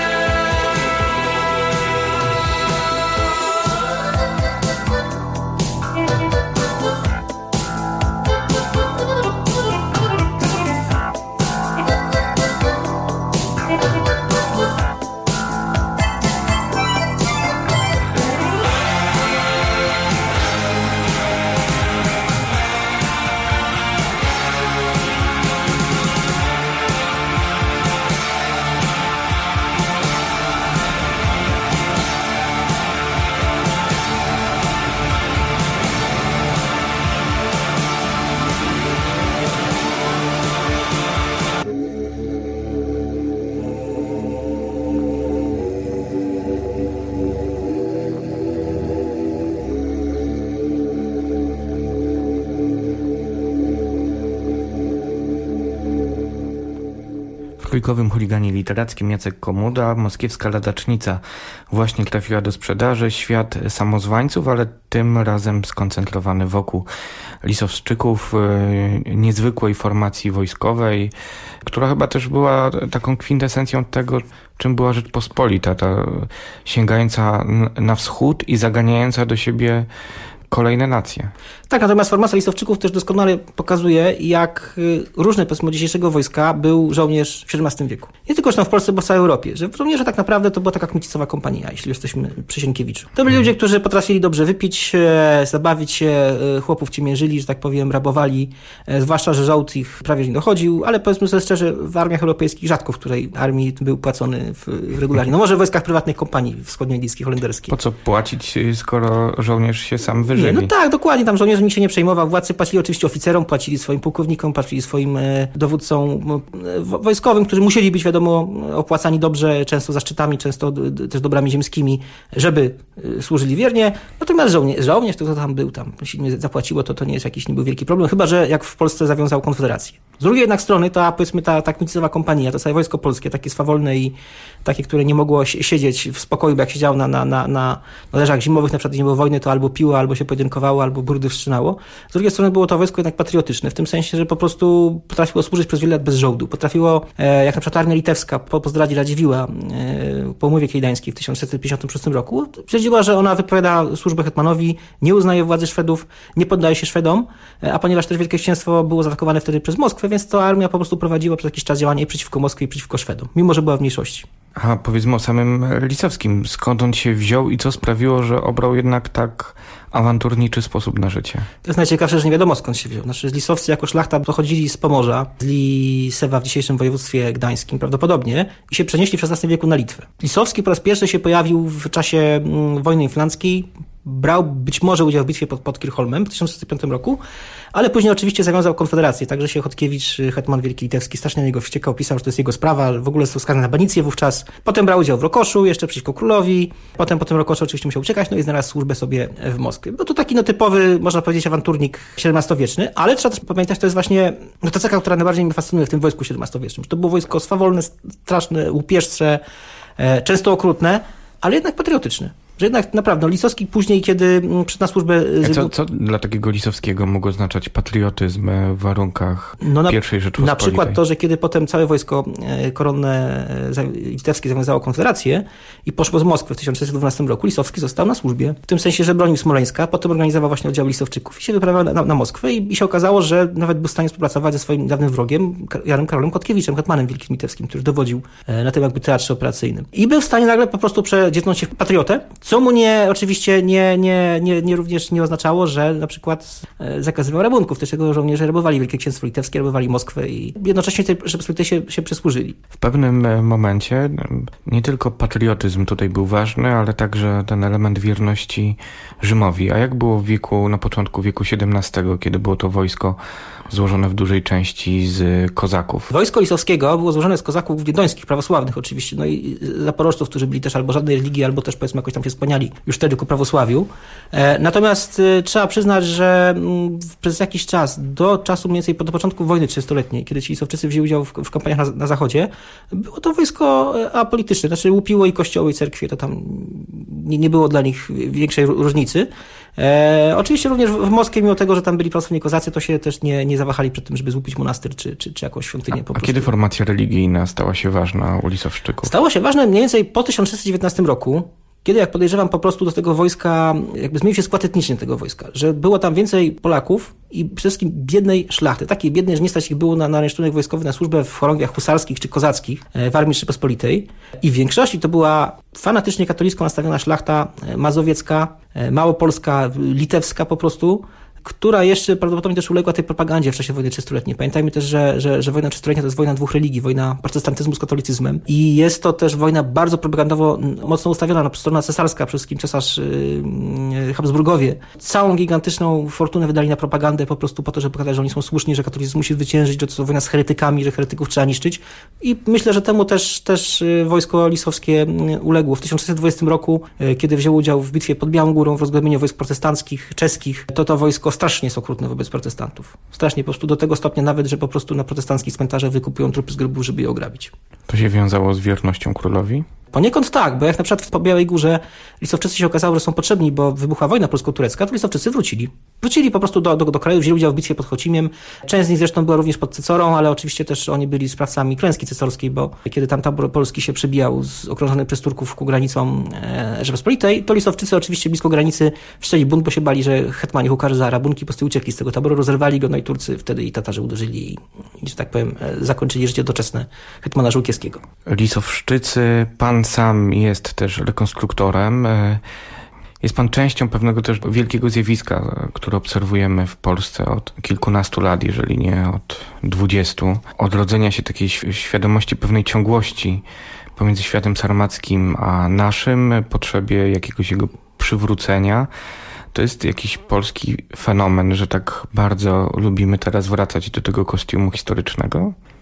W trójkowym chuliganie literackim Jacek Komuda, Moskiewska ladacznica właśnie trafiła do sprzedaży. Świat samozwańców, ale tym razem skoncentrowany wokół lisowszczyków, niezwykłej formacji wojskowej, która chyba też była taką kwintesencją tego, czym była Rzeczpospolita, ta sięgająca na wschód i zaganiająca do siebie kolejne nacje. Tak, natomiast formacja listowczyków też doskonale pokazuje, jak różny, powiedzmy, od dzisiejszego wojska był żołnierz w XVII wieku. Nie tylko w Polsce, bo w całej Europie. Że żołnierze tak naprawdę to była taka kmicicowa kompania, jeśli jesteśmy przy Sienkiewiczu. To byli ludzie, którzy potrafili dobrze wypić, zabawić się, chłopów ciemiężyli, że tak powiem, rabowali, zwłaszcza, że żołd ich prawie nie dochodził, ale powiedzmy sobie szczerze, w armiach europejskich rzadko w której armii był płacony regularnie. No może w wojskach prywatnych kompanii wschodnioindyjskich, holenderskich. Po co płacić, skoro żołnierz się sam wyżywi? Nie, no tak, dokładnie, tam żołnierz nikt się nie przejmował. Władcy płacili oczywiście oficerom, płacili swoim pułkownikom, płacili swoim dowódcom wojskowym, którzy musieli być, wiadomo, opłacani dobrze, często zaszczytami, często też dobrami ziemskimi, żeby służyli wiernie. Natomiast żołnierz, to tam był, tam jeśli nie zapłaciło, to nie jest jakiś, nie był wielki problem, chyba że jak w Polsce zawiązał Konfederację. Z drugiej jednak strony powiedzmy ta kmicicowa kompania, to całe wojsko polskie, takie swawolne i takie, które nie mogło siedzieć w spokoju, bo jak siedziało na leżach zimowych, na przykład nie było wojny, to albo piło, albo się pojedynkowało albo brudy wszczynało. Z drugiej strony było to wojsko jednak patriotyczne, w tym sensie, że po prostu potrafiło służyć przez wiele lat bez żołdu. Potrafiło, jak na przykład armia litewska po zdradzie Radziwiłła po umowie kejdańskiej w 1656 roku, stwierdziła, że ona wypowiada służbę hetmanowi, nie uznaje władzy Szwedów, nie poddaje się Szwedom, a ponieważ też Wielkie Księstwo było zaatakowane wtedy przez Moskwę, więc to armia po prostu prowadziła przez jakiś czas działania i przeciwko Moskwie, i przeciwko Szwedom, mimo że była w mniejszości. A powiedzmy o samym Lisowskim. Skąd on się wziął i co sprawiło, że obrał jednak tak awanturniczy sposób na życie? To jest najciekawsze, że nie wiadomo skąd się wziął. Znaczy Lisowcy jako szlachta pochodzili z Pomorza, z Lisewa w dzisiejszym województwie gdańskim prawdopodobnie i się przenieśli w XVI wieku na Litwę. Lisowski po raz pierwszy się pojawił w czasie wojny inflanckiej, brał być może udział w bitwie pod Kirchholmem w 1605 roku, ale później oczywiście zawiązał konfederację, także się Chodkiewicz, hetman wielki litewski, strasznie na niego wściekał, pisał, że to jest jego sprawa, w ogóle został skazany na banicję wówczas. Potem brał udział w Rokoszu, jeszcze przeciwko królowi, potem po tym Rokoszu oczywiście musiał uciekać, no i znalazł służbę sobie w Moskwie. No to taki typowy, można powiedzieć, awanturnik XVII-wieczny, ale trzeba też pamiętać, to jest właśnie ta cecha, która najbardziej mnie fascynuje w tym wojsku XVII-wiecznym, że to było wojsko swawolne, straszne, łupieżcze, często okrutne, ale jednak patriotyczne. Że jednak naprawdę Lisowski później, kiedy przyszedł na służbę... Co dla takiego Lisowskiego mógł oznaczać patriotyzm w warunkach pierwszej Rzeczypospolitej? Na przykład to, że kiedy potem całe wojsko koronne litewskie zawiązało konfederację i poszło z Moskwy w 1612 roku, Lisowski został na służbie. W tym sensie, że bronił Smoleńska, potem organizował właśnie oddział Lisowczyków i się wyprawiał na Moskwę i się okazało, że nawet był w stanie współpracować ze swoim dawnym wrogiem, Janem Karolem Chodkiewiczem, hetmanem wielkim litewskim, który dowodził na tym jakby teatrze operacyjnym. I był w stanie nagle po prostu przedziewnąć się w patriotę, co mu oczywiście również nie oznaczało, że na przykład zakazywał rabunków. Też jego żołnierze rabowali Wielkie Księstwo Litewskie, rabowali Moskwę i jednocześnie tej Rzeczypospolitej się przysłużyli. W pewnym momencie nie tylko patriotyzm tutaj był ważny, ale także ten element wierności Rzymowi. A jak było na początku wieku XVII, kiedy było to wojsko złożone w dużej części z kozaków? Wojsko Lisowskiego było złożone z kozaków wiedeńskich, prawosławnych oczywiście, no i zaporożców, którzy byli też albo żadnej religii, albo też powiedzmy jakoś tam się skłaniali już wtedy ku prawosławiu. Natomiast trzeba przyznać, że przez jakiś czas, do czasu mniej więcej do początku wojny 30-letniej, kiedy ci Lisowczycy wzięli udział w kampaniach na zachodzie, było to wojsko apolityczne, znaczy łupiło i kościoły, i cerkwie, to tam nie było dla nich większej różnicy. Oczywiście również w Moskwie, mimo tego, że tam byli prawosławni kozacy, to się też nie zawahali przed tym, żeby złupić monastyr czy jakąś świątynię. A kiedy formacja religijna stała się ważna u Lisowszczyków? Stało się ważne mniej więcej po 1619 roku, kiedy, jak podejrzewam, po prostu do tego wojska, jakby zmienił się skład etniczny tego wojska, że było tam więcej Polaków i przede wszystkim biednej szlachty, takiej biednej, że nie stać ich było na rynsztunek wojskowy, na służbę w chorągiach husarskich czy kozackich w Armii Rzeczypospolitej. I w większości to była fanatycznie katolicko nastawiona szlachta mazowiecka, małopolska, litewska po prostu, która jeszcze prawdopodobnie też uległa tej propagandzie w czasie wojny 30-letniej. Pamiętajmy też, że wojna 30-letnia to jest wojna dwóch religii, wojna protestantyzmu z katolicyzmem i jest to też wojna bardzo propagandowo mocno ustawiona, strona cesarska, przede wszystkim cesarz Habsburgowie. Całą gigantyczną fortunę wydali na propagandę po prostu po to, żeby pokazać, że oni są słuszni, że katolicyzm musi zwyciężyć, że to jest wojna z heretykami, że heretyków trzeba niszczyć i myślę, że temu też wojsko lisowskie uległo. W 1620 roku, kiedy wziął udział w bitwie pod Białą Górą, w rozgromieniu wojsk protestanckich, czeskich, to wojsko strasznie jest okrutne wobec protestantów. Strasznie, po prostu do tego stopnia nawet, że po prostu na protestanckich cmentarzach wykupują trupy z grobów, żeby je ograbić. To się wiązało z wiernością królowi? Poniekąd tak, bo jak na przykład po Białej Górze Lisowczycy się okazało, że są potrzebni, bo wybuchła wojna polsko-turecka, to Lisowczycy wrócili. Wrócili po prostu do kraju, wzięli udział w bitwie pod Chocimiem. Część z nich zresztą była również pod Cycorą, ale oczywiście też oni byli sprawcami klęski cycorskiej, bo kiedy tam tabor polski się przebijał okrążony przez Turków ku granicom Rzeczypospolitej, to Lisowczycy oczywiście blisko granicy wszczęli bunt, bo się bali, że hetman ich ukaże za rabunki, po prostu uciekli z tego taboru, rozerwali go, no i Turcy wtedy i Tatarzy uderzyli i że tak powiem, zakończyli życie doczesne hetmana Żółkiewskiego. Lisowszczycy, pan sam jest też rekonstruktorem. Jest pan częścią pewnego też wielkiego zjawiska, które obserwujemy w Polsce od kilkunastu lat, jeżeli nie od 20. Odrodzenia się takiej świadomości pewnej ciągłości pomiędzy światem sarmackim a naszym, potrzebie jakiegoś jego przywrócenia. To jest jakiś polski fenomen, że tak bardzo lubimy teraz wracać do tego kostiumu historycznego?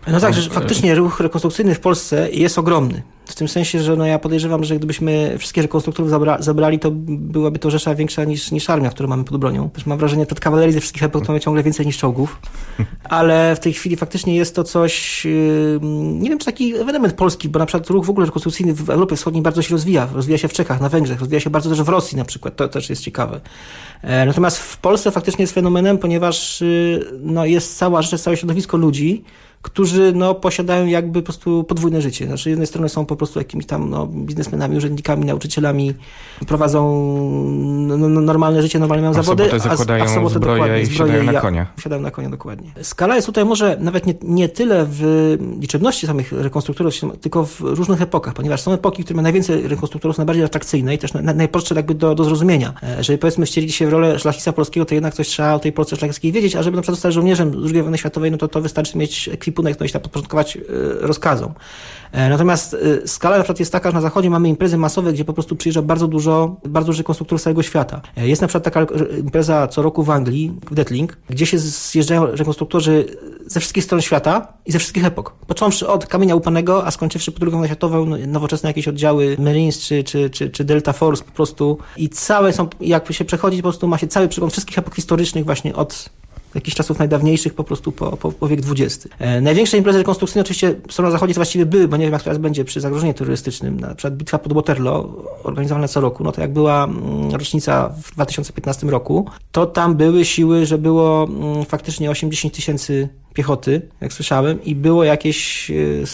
No tak, że faktycznie ruch rekonstrukcyjny w Polsce jest ogromny. W tym sensie, że ja podejrzewam, że gdybyśmy wszystkich rekonstruktorów zabrali, to byłaby to rzesza większa niż armia, którą mamy pod bronią. Też mam wrażenie, że przed kawalerii ze wszystkich epok mamy ciągle więcej niż czołgów. Ale w tej chwili faktycznie jest to coś, nie wiem, czy taki ewenement polski, bo na przykład ruch w ogóle rekonstrukcyjny w Europie Wschodniej bardzo się rozwija. Rozwija się w Czechach, na Węgrzech, rozwija się bardzo też w Rosji na przykład. To też jest ciekawe. Natomiast w Polsce faktycznie jest fenomenem, ponieważ jest całe środowisko ludzi, którzy posiadają jakby po prostu podwójne życie. Znaczy, z jednej strony są po prostu jakimiś tam biznesmenami, urzędnikami, nauczycielami, prowadzą normalne życie, normalne mają zawody, a w sobotę zbroję i wsiadają na konia. Wsiadają na konia, dokładnie. Skala jest tutaj może nawet nie tyle w liczebności samych rekonstruktorów, tylko w różnych epokach, ponieważ są epoki, które mają najwięcej rekonstruktorów, są najbardziej atrakcyjne i też najprostsze jakby do zrozumienia. Jeżeli powiedzmy wcielić się w rolę szlachcica polskiego, to jednak coś trzeba o tej Polsce szlacheckiej wiedzieć, a żeby na przykład zostać żołnierzem II wojny światowej, to wystarczy mieć ekwipunek, i tam podporządkować rozkazom. Natomiast skala na przykład jest taka, że na zachodzie mamy imprezy masowe, gdzie po prostu przyjeżdża bardzo dużych konstruktorów z całego świata. Jest na przykład taka impreza co roku w Anglii, w Detling, gdzie się zjeżdżają rekonstruktorzy ze wszystkich stron świata i ze wszystkich epok. Począwszy od kamienia łupanego, a skończywszy po II wojnie światową, nowoczesne jakieś oddziały Marines czy Delta Force po prostu. I całe są, jak się przechodzi, po prostu ma się cały przegląd wszystkich epok historycznych właśnie od jakichś czasów najdawniejszych po prostu po wiek XX. Największe imprezy rekonstrukcyjne oczywiście są na zachodzie, to właściwie były, bo nie wiem jak teraz będzie przy zagrożeniu terrorystycznym. Na przykład bitwa pod Waterloo, organizowana co roku, to jak była rocznica w 2015 roku, to tam były siły, że było faktycznie 80 tysięcy piechoty, jak słyszałem, i było jakieś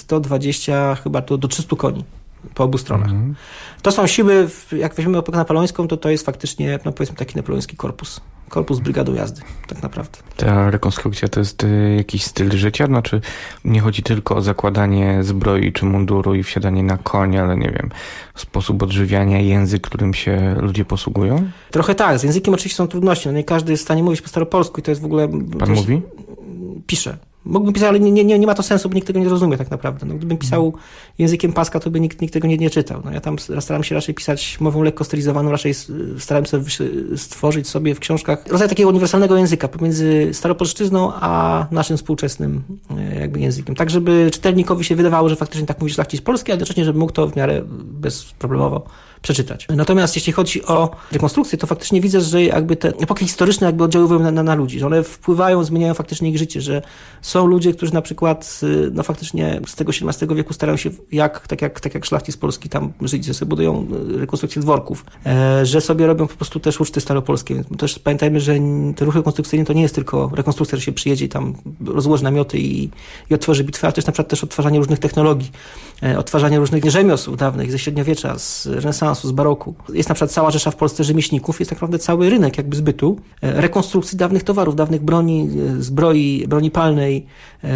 120 chyba do 300 koni po obu stronach. To są siły, jak weźmiemy epokę napoleońską, to jest faktycznie, powiedzmy, taki napoleoński korpus z brygadą jazdy, tak naprawdę. Ta rekonstrukcja to jest jakiś styl życia? Znaczy nie chodzi tylko o zakładanie zbroi czy munduru i wsiadanie na konia, ale nie wiem, sposób odżywiania, język, którym się ludzie posługują? Trochę tak, z językiem oczywiście są trudności. Nie każdy jest w stanie mówić po staropolsku i to jest w ogóle... Pan mówi? Piszę. Mógłbym pisać, ale nie ma to sensu, bo nikt tego nie rozumie tak naprawdę. Gdybym pisał językiem Paska, to by nikt tego nie czytał. Ja tam staram się raczej pisać mową lekko stylizowaną, raczej starałem się stworzyć sobie w książkach rodzaj takiego uniwersalnego języka pomiędzy staropolszczyzną a naszym współczesnym jakby językiem. Tak, żeby czytelnikowi się wydawało, że faktycznie tak mówi szlachcic polski, a jednocześnie, żeby mógł to w miarę bezproblemowo przeczytać. Natomiast jeśli chodzi o rekonstrukcję, to faktycznie widzę, że jakby te epoki historyczne jakby oddziaływują na ludzi, że one wpływają, zmieniają faktycznie ich życie, że są ludzie, którzy na przykład faktycznie z tego XVII wieku starają się tak jak szlachcic polski tam żyć, że sobie budują rekonstrukcję dworków, że sobie robią po prostu też uczty staropolskie. Też pamiętajmy, że te ruchy rekonstrukcyjne to nie jest tylko rekonstrukcja, że się przyjedzie i tam rozłoży namioty i otworzy bitwę, ale też na przykład też odtwarzanie różnych technologii, odtwarzanie różnych rzemiosł dawnych ze średniowiecza, z renesansu, z baroku. Jest na przykład cała rzesza w Polsce rzemieślników, jest tak naprawdę cały rynek jakby zbytu, rekonstrukcji dawnych towarów, dawnych broni, zbroi, broni palnej,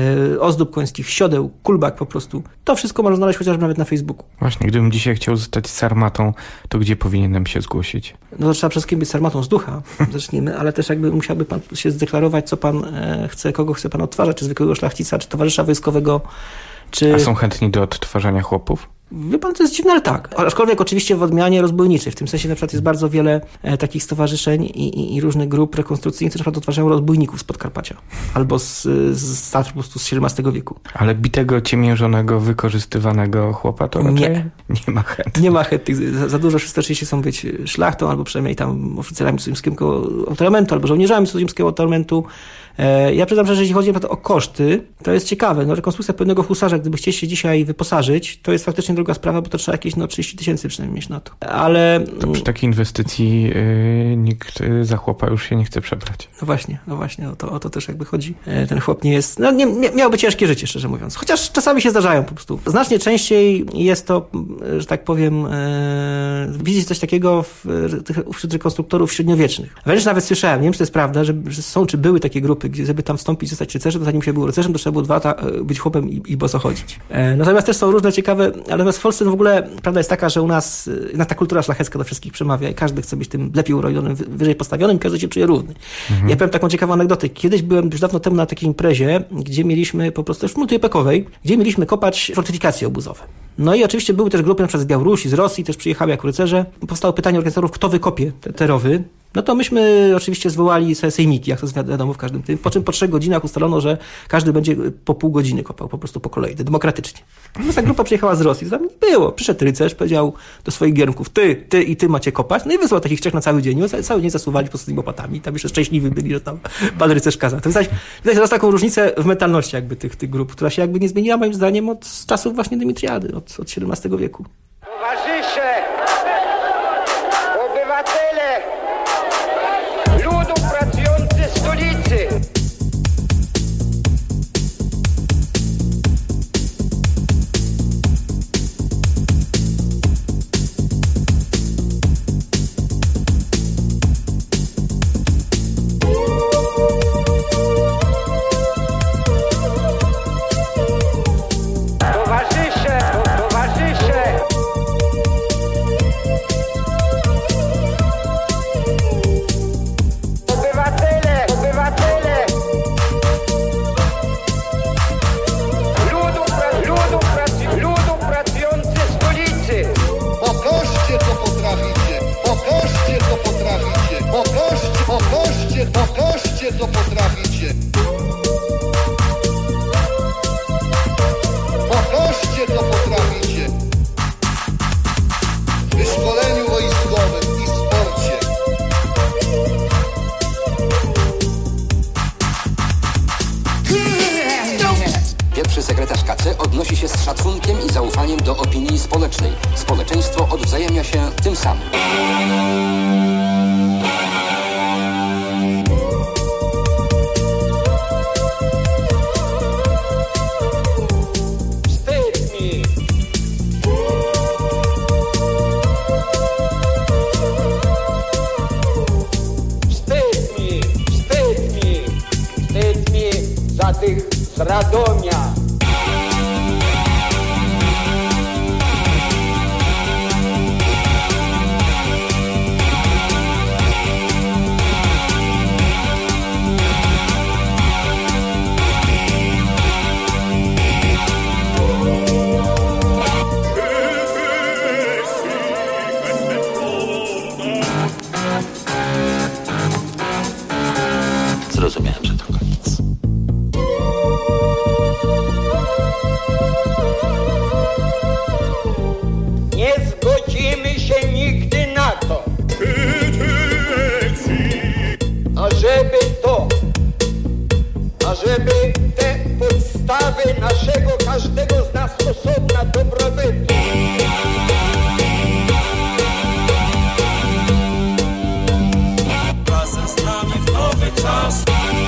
ozdób końskich, siodeł, kulbak po prostu. To wszystko można znaleźć chociażby nawet na Facebooku. Właśnie, gdybym dzisiaj chciał zostać sarmatą, to gdzie powinienem się zgłosić? To trzeba przede wszystkim być sarmatą z ducha, zacznijmy, ale też jakby musiałby pan się zdeklarować, co pan chce, kogo chce pan odtwarzać, czy zwykłego szlachcica, czy towarzysza wojskowego, czy... A są chętni do odtwarzania chłopów? Wie pan, to jest dziwne, ale tak. Aczkolwiek oczywiście w odmianie rozbójniczej. W tym sensie na przykład jest bardzo wiele takich stowarzyszeń i różnych grup rekonstrukcyjnych, które na przykład odtwarzają rozbójników z Podkarpacia. Albo z Tatr po prostu z XVII wieku. Ale bitego, ciemiężonego, wykorzystywanego chłopa to raczej nie ma chętnych. Nie ma chętnych. Za dużo wszyscy oczywiście chcą być szlachtą, albo przynajmniej tam oficerami cudzoziemskiego autoramentu, albo żołnierzami cudzoziemskiego autoramentu. Ja przyznam, że jeżeli chodzi o koszty, to jest ciekawe. Rekonstrukcja pewnego husarza, gdyby chcieli się dzisiaj wyposażyć, to jest faktycznie droga sprawa, bo to trzeba jakieś 30 tysięcy przynajmniej mieć na to. Ale... To przy takiej inwestycji nikt za chłopa już się nie chce przebrać. No właśnie, o to też jakby chodzi. Ten chłop nie jest... miałby ciężkie życie, szczerze mówiąc. Chociaż czasami się zdarzają po prostu. Znacznie częściej jest to, że tak powiem, widzieć coś takiego wśród rekonstruktorów średniowiecznych. Wręcz nawet słyszałem, nie wiem, czy to jest prawda, że są, czy były takie grupy, gdzie żeby tam wstąpić, zostać rycerzem, to zanim się był rycerzem, to trzeba było 2 lata być chłopem i boso chodzić. Natomiast też są różne ciekawe, ale w Polsce w ogóle prawda jest taka, że u nas ta kultura szlachecka do wszystkich przemawia i każdy chce być tym lepiej urodzonym, wyżej postawionym i każdy się czuje równy. Ja powiem taką ciekawą anegdotę. Kiedyś byłem już dawno temu na takiej imprezie, gdzie mieliśmy po prostu w multiepokowej, gdzie mieliśmy kopać fortyfikacje obuzowe. No i oczywiście były też grupy na przykład z Białorusi, z Rosji, też przyjechały jako rycerze. Powstało pytanie organizatorów, kto wykopie te rowy. No to myśmy oczywiście zwołali sobie sejmiki, jak to wiadomo w każdym tym, po czym po 3 godzinach ustalono, że każdy będzie po pół godziny kopał, po prostu po kolei, demokratycznie. No ta grupa przyjechała z Rosji, tam nie było. Przyszedł rycerz, powiedział do swoich giermków, ty i ty macie kopać, no i wysłał takich 3 na cały dzień, cały dzień zasuwali po prostu tymi łopatami, tam jeszcze szczęśliwi byli, że tam pan rycerz kazał. To widać teraz taką różnicę w mentalności jakby tych grup, która się jakby nie zmieniła moim zdaniem od czasów właśnie Dymitriady, od XVII wieku. Towarzysze, obywatele, ludu pracujący w stolicy. Pokażcie, co potraficie. Pokażcie, co potraficie. W wyszkoleniu wojskowym i sporcie. Pierwszy sekretarz KC odnosi się z szacunkiem i zaufaniem do opinii społecznej. Społeczeństwo odwzajemnia się tym samym. Z Radomia. Zrozumiałem, że to koniec. Nie zgodzimy się nigdy na to, ażeby te podstawy naszego, każdego z nas osobna dobrobytu razem z nami w nowy czas.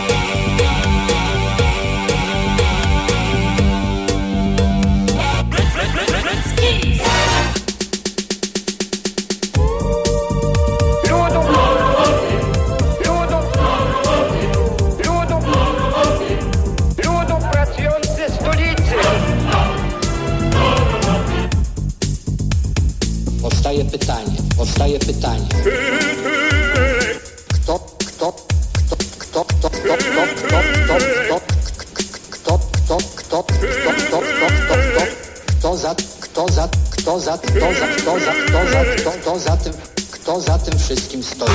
Powstaje pytanie. Kto za tym wszystkim stoi?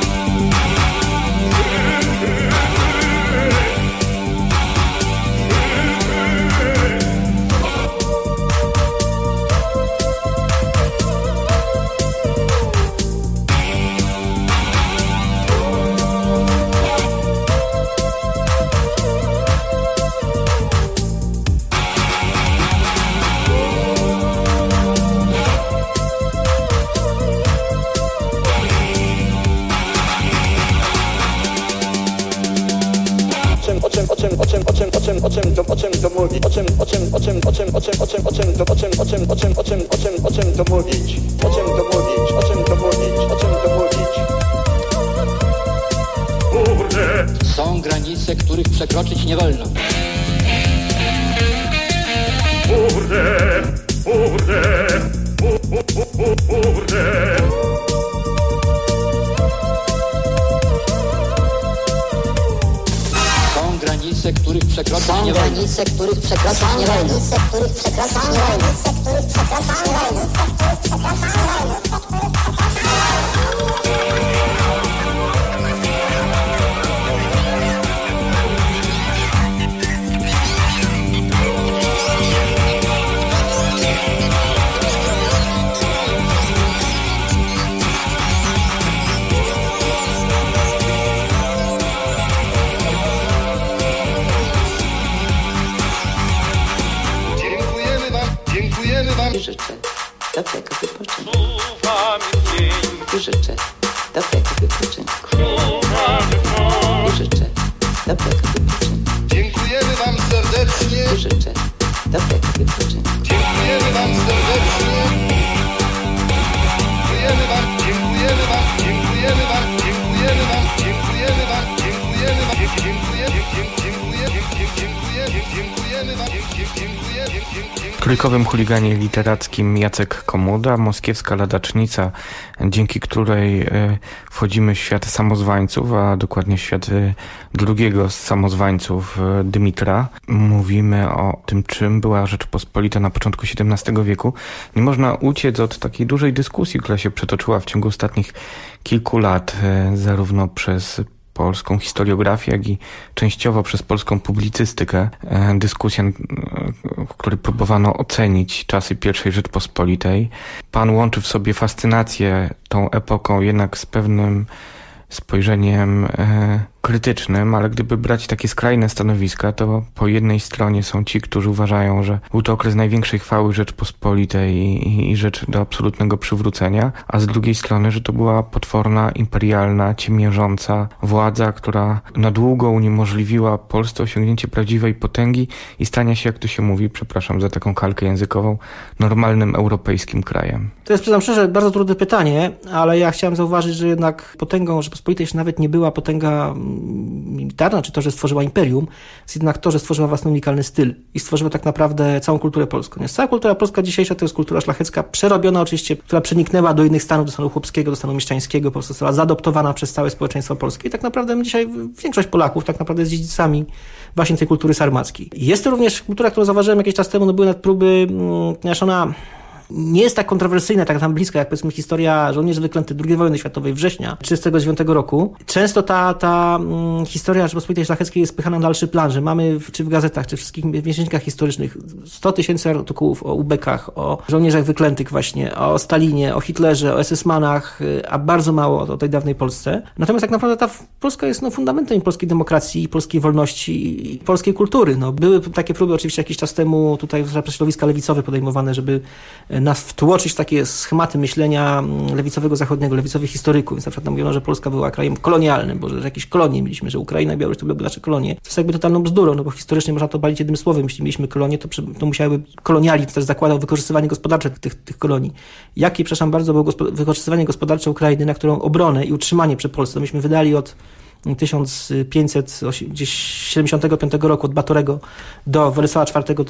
Są granice, których przekroczyć nie wolno. Są granice, których przekroczyć nie wolno. I życzę dobrego wypoczynku. I życzę dobrego wypoczynku. I życzę dobrego wypoczynku. Dziękujemy wam serdecznie. I życzę dobrego wypoczynku. Dziękujemy wam serdecznie. Dziękujemy wam, dziękujemy wam, dziękujemy wam, dziękujemy wam, dziękujemy wam, dziękujemy wam, dziękujemy wam, W trójkowym chuliganie literackim Jacek Komuda, moskiewska ladacznica, dzięki której wchodzimy w świat samozwańców, a dokładnie w świat drugiego z samozwańców, Dymitra. Mówimy o tym, czym była Rzeczpospolita na początku XVII wieku. Nie można uciec od takiej dużej dyskusji, która się przetoczyła w ciągu ostatnich kilku lat, zarówno przez polską historiografię, jak i częściowo przez polską publicystykę. Dyskusja, w której próbowano ocenić czasy I Rzeczpospolitej. Pan łączy w sobie fascynację tą epoką jednak z pewnym spojrzeniem krytycznym, ale gdyby brać takie skrajne stanowiska, to po jednej stronie są ci, którzy uważają, że był to okres największej chwały Rzeczpospolitej i rzecz do absolutnego przywrócenia, a z drugiej strony, że to była potworna, imperialna, ciemiężąca władza, która na długo uniemożliwiła Polsce osiągnięcie prawdziwej potęgi i stania się, jak to się mówi, przepraszam za taką kalkę językową, normalnym europejskim krajem. To jest, przyznam szczerze, bardzo trudne pytanie, ale ja chciałem zauważyć, że jednak potęgą Rzeczpospolitej jeszcze nawet nie była potęga militarna, czy to, że stworzyła imperium, jest jednak to, że stworzyła własny unikalny styl i stworzyła tak naprawdę całą kulturę polską. Więc cała kultura polska dzisiejsza to jest kultura szlachecka, przerobiona oczywiście, która przeniknęła do innych stanów, do stanu chłopskiego, do stanu mieszczańskiego, po prostu została zaadoptowana przez całe społeczeństwo polskie i tak naprawdę dzisiaj większość Polaków tak naprawdę jest dziedzicami właśnie tej kultury sarmackiej. Jest to również kultura, którą zauważyłem jakiś czas temu, były nawet próby, ponieważ ona nie jest tak kontrowersyjna, tak tam bliska, jak powiedzmy historia żołnierzy wyklętych II wojny światowej września 1939 roku. Często ta historia Rzeczypospolitej Szlacheckiej jest spychana na dalszy plan, że mamy czy w gazetach, czy w wszystkich miesięcznikach historycznych 100 000 artykułów o ubekach, o żołnierzach wyklętych właśnie, o Stalinie, o Hitlerze, o SS-manach, a bardzo mało o tej dawnej Polsce. Natomiast tak naprawdę ta Polska jest fundamentem polskiej demokracji, polskiej wolności i polskiej kultury. Były takie próby oczywiście jakiś czas temu tutaj przez środowiska lewicowe podejmowane, żeby nas wtłoczyć w takie schematy myślenia lewicowego zachodniego, lewicowych historyków. Więc na przykład mówiono, że Polska była krajem kolonialnym, bo że jakieś kolonie mieliśmy, że Ukraina i Białoruś to były nasze kolonie. To jest jakby totalną bzdurą, bo historycznie można to balić jednym słowem. Jeśli mieliśmy kolonie, to musiały kolonializm też zakładał wykorzystywanie gospodarcze tych kolonii. Jakie, przepraszam bardzo, było wykorzystywanie gospodarcze Ukrainy, na którą obronę i utrzymanie przy Polsce myśmy wydali od 1575 roku od Batorego do Władysława IV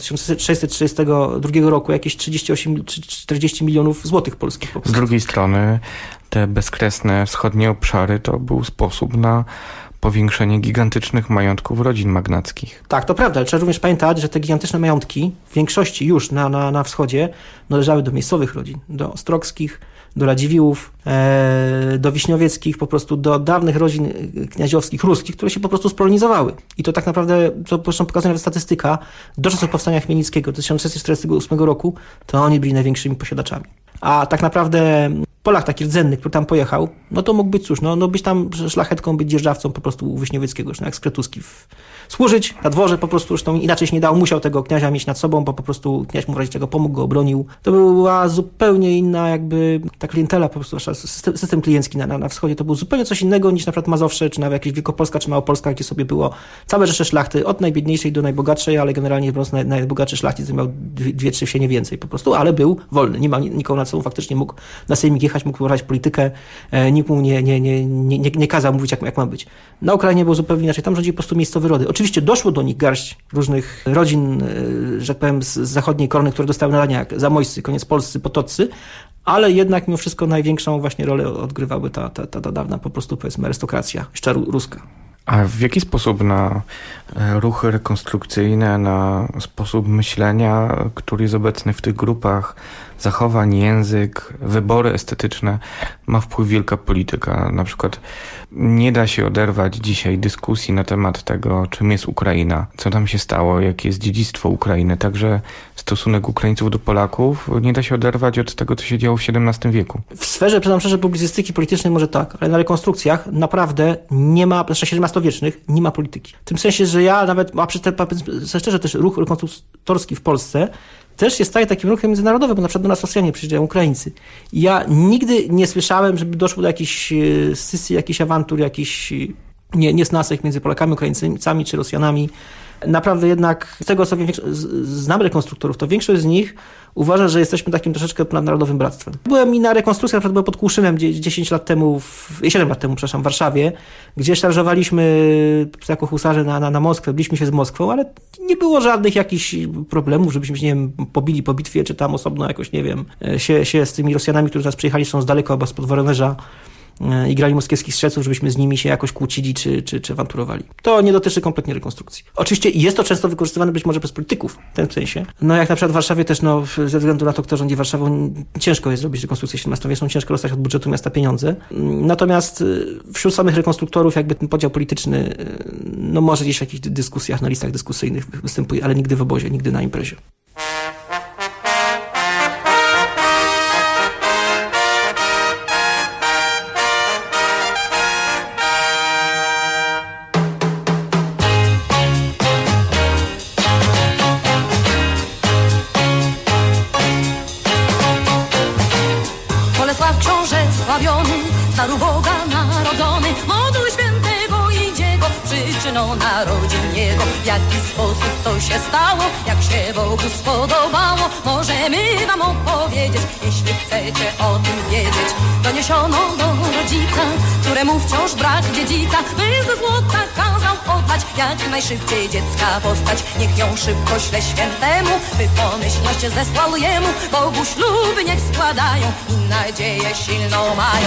1632 roku jakieś 38 czy 40 milionów złotych polskich. Z drugiej strony te bezkresne wschodnie obszary to był sposób na powiększenie gigantycznych majątków rodzin magnackich. Tak, to prawda, ale trzeba również pamiętać, że te gigantyczne majątki w większości już na wschodzie należały do miejscowych rodzin, do Ostrogskich, do Radziwiłłów, do Wiśniowieckich, po prostu do dawnych rodzin kniaziowskich, ruskich, które się po prostu spolonizowały. I to tak naprawdę, co zresztą pokazuje nawet statystyka, do czasów powstania Chmielnickiego 1648 roku, to oni byli największymi posiadaczami. A tak naprawdę Polak taki rdzenny, który tam pojechał, to mógł być, być tam szlachetką, być dzierżawcą po prostu u Wiśniowieckiego, jak Skretuski. Służyć na dworze po prostu, zresztą inaczej się nie dało, musiał tego kniazia mieć nad sobą, bo po prostu kniaź mu w razie czego pomógł, go obronił. To była zupełnie inna jakby ta klientela, po prostu system kliencki na wschodzie, to było zupełnie coś innego niż na przykład Mazowsze, czy nawet jakieś Wielkopolska, czy Małopolska, gdzie sobie było całe rzesze szlachty, od najbiedniejszej do najbogatszej, ale generalnie po prostu najbogatszy szlachcic miał 2-3 wsie, nie więcej po prostu, ale był wolny, nie ma nikogo nad sobą, faktycznie mógł na sejmik jechać, mógł prowadzić politykę, nikt mu nie kazał mówić, jak ma być. Na Ukrainie było zupełnie inaczej, tam rządził po prostu miejscowy rody. Oczywiście doszło do nich garść różnych rodzin, że tak powiem, z zachodniej korony, które dostały nadania, jak Zamojscy, koniec polscy, potoccy, ale jednak mimo wszystko największą właśnie rolę odgrywały ta dawna po prostu, powiedzmy, arystokracja, jeszcze ruska. A w jaki sposób na ruchy rekonstrukcyjne, na sposób myślenia, który jest obecny w tych grupach, zachowań, język, wybory estetyczne, ma wpływ wielka polityka? Na przykład nie da się oderwać dzisiaj dyskusji na temat tego, czym jest Ukraina, co tam się stało, jakie jest dziedzictwo Ukrainy. Także stosunek Ukraińców do Polaków nie da się oderwać od tego, co się działo w XVII wieku. W sferze, przyznam szczerze, publicystyki politycznej może tak, ale na rekonstrukcjach naprawdę nie ma, zwłaszcza XIX-wiecznych nie ma polityki. W tym sensie, że ja nawet, szczerze też ruch rekonstruktorski w Polsce też jest takim ruchem międzynarodowym, bo na przykład do nas Rosjanie przyjeżdżają, Ukraińcy. I ja nigdy nie słyszałem, żeby doszło do jakichś scysji, jakichś awantur, jakichś niesnasek między Polakami, Ukraińcami czy Rosjanami. Naprawdę jednak z tego, co znam rekonstruktorów, to większość z nich uważa, że jesteśmy takim troszeczkę ponadnarodowym bractwem. Byłem i na rekonstrukcji, na przykład byłem pod Kłuszynem 7 lat temu, w Warszawie, gdzie szarżowaliśmy jako husarze na Moskwę, biliśmy się z Moskwą, ale nie było żadnych jakichś problemów, żebyśmy się, nie wiem, pobili po bitwie, czy tam osobno jakoś, nie wiem, się z tymi Rosjanami, którzy nas przyjechali, są z daleko, albo spod Woronerza, i grali moskiewskich strzelców, żebyśmy z nimi się jakoś kłócili czy awanturowali. To nie dotyczy kompletnie rekonstrukcji. Oczywiście jest to często wykorzystywane być może przez polityków w tym sensie. No jak na przykład w Warszawie też, ze względu na to, kto rządzi Warszawą, ciężko jest zrobić rekonstrukcję XVII-wieczną, ciężko dostać od budżetu miasta pieniądze. Natomiast wśród samych rekonstruktorów jakby ten podział polityczny, może gdzieś w jakichś dyskusjach, na listach dyskusyjnych występuje, ale nigdy w obozie, nigdy na imprezie. Staru Boga narodzony, moduł świętego idziego, przyczyną narodzin Jego. W jaki sposób to się stało, jak się Bogu spodobało, możemy wam opowiedzieć, jeśli chcecie o tym wiedzieć. Doniesiono do rodzica, któremu wciąż brak dziedzica, by ze złota kazał oddać jak najszybciej dziecka postać. Niech ją szybko śle świętemu, by pomyślność zesłał jemu. Bogu śluby niech składają i nadzieję silną mają.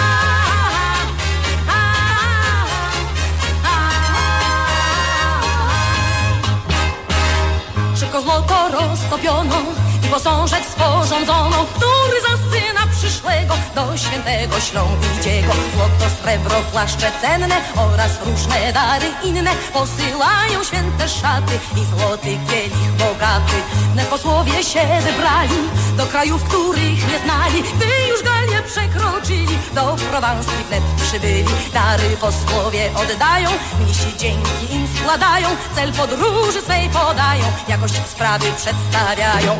Szybko złoto roztopiono i posążek sporządzono, który za syna przyszłego do świętego ślą idziego. Złoto, srebro, płaszcze cenne oraz różne dary inne posyłają święte szaty i złoty kielich bogaty. Wnet posłowie się wybrali do krajów, których nie znali. Gdy już Galię przekroczyli, do Prowansji wnet przybyli. Dary posłowie oddają, mnisi dzięki im składają, cel podróży swej podają, jakość sprawy przedstawiają.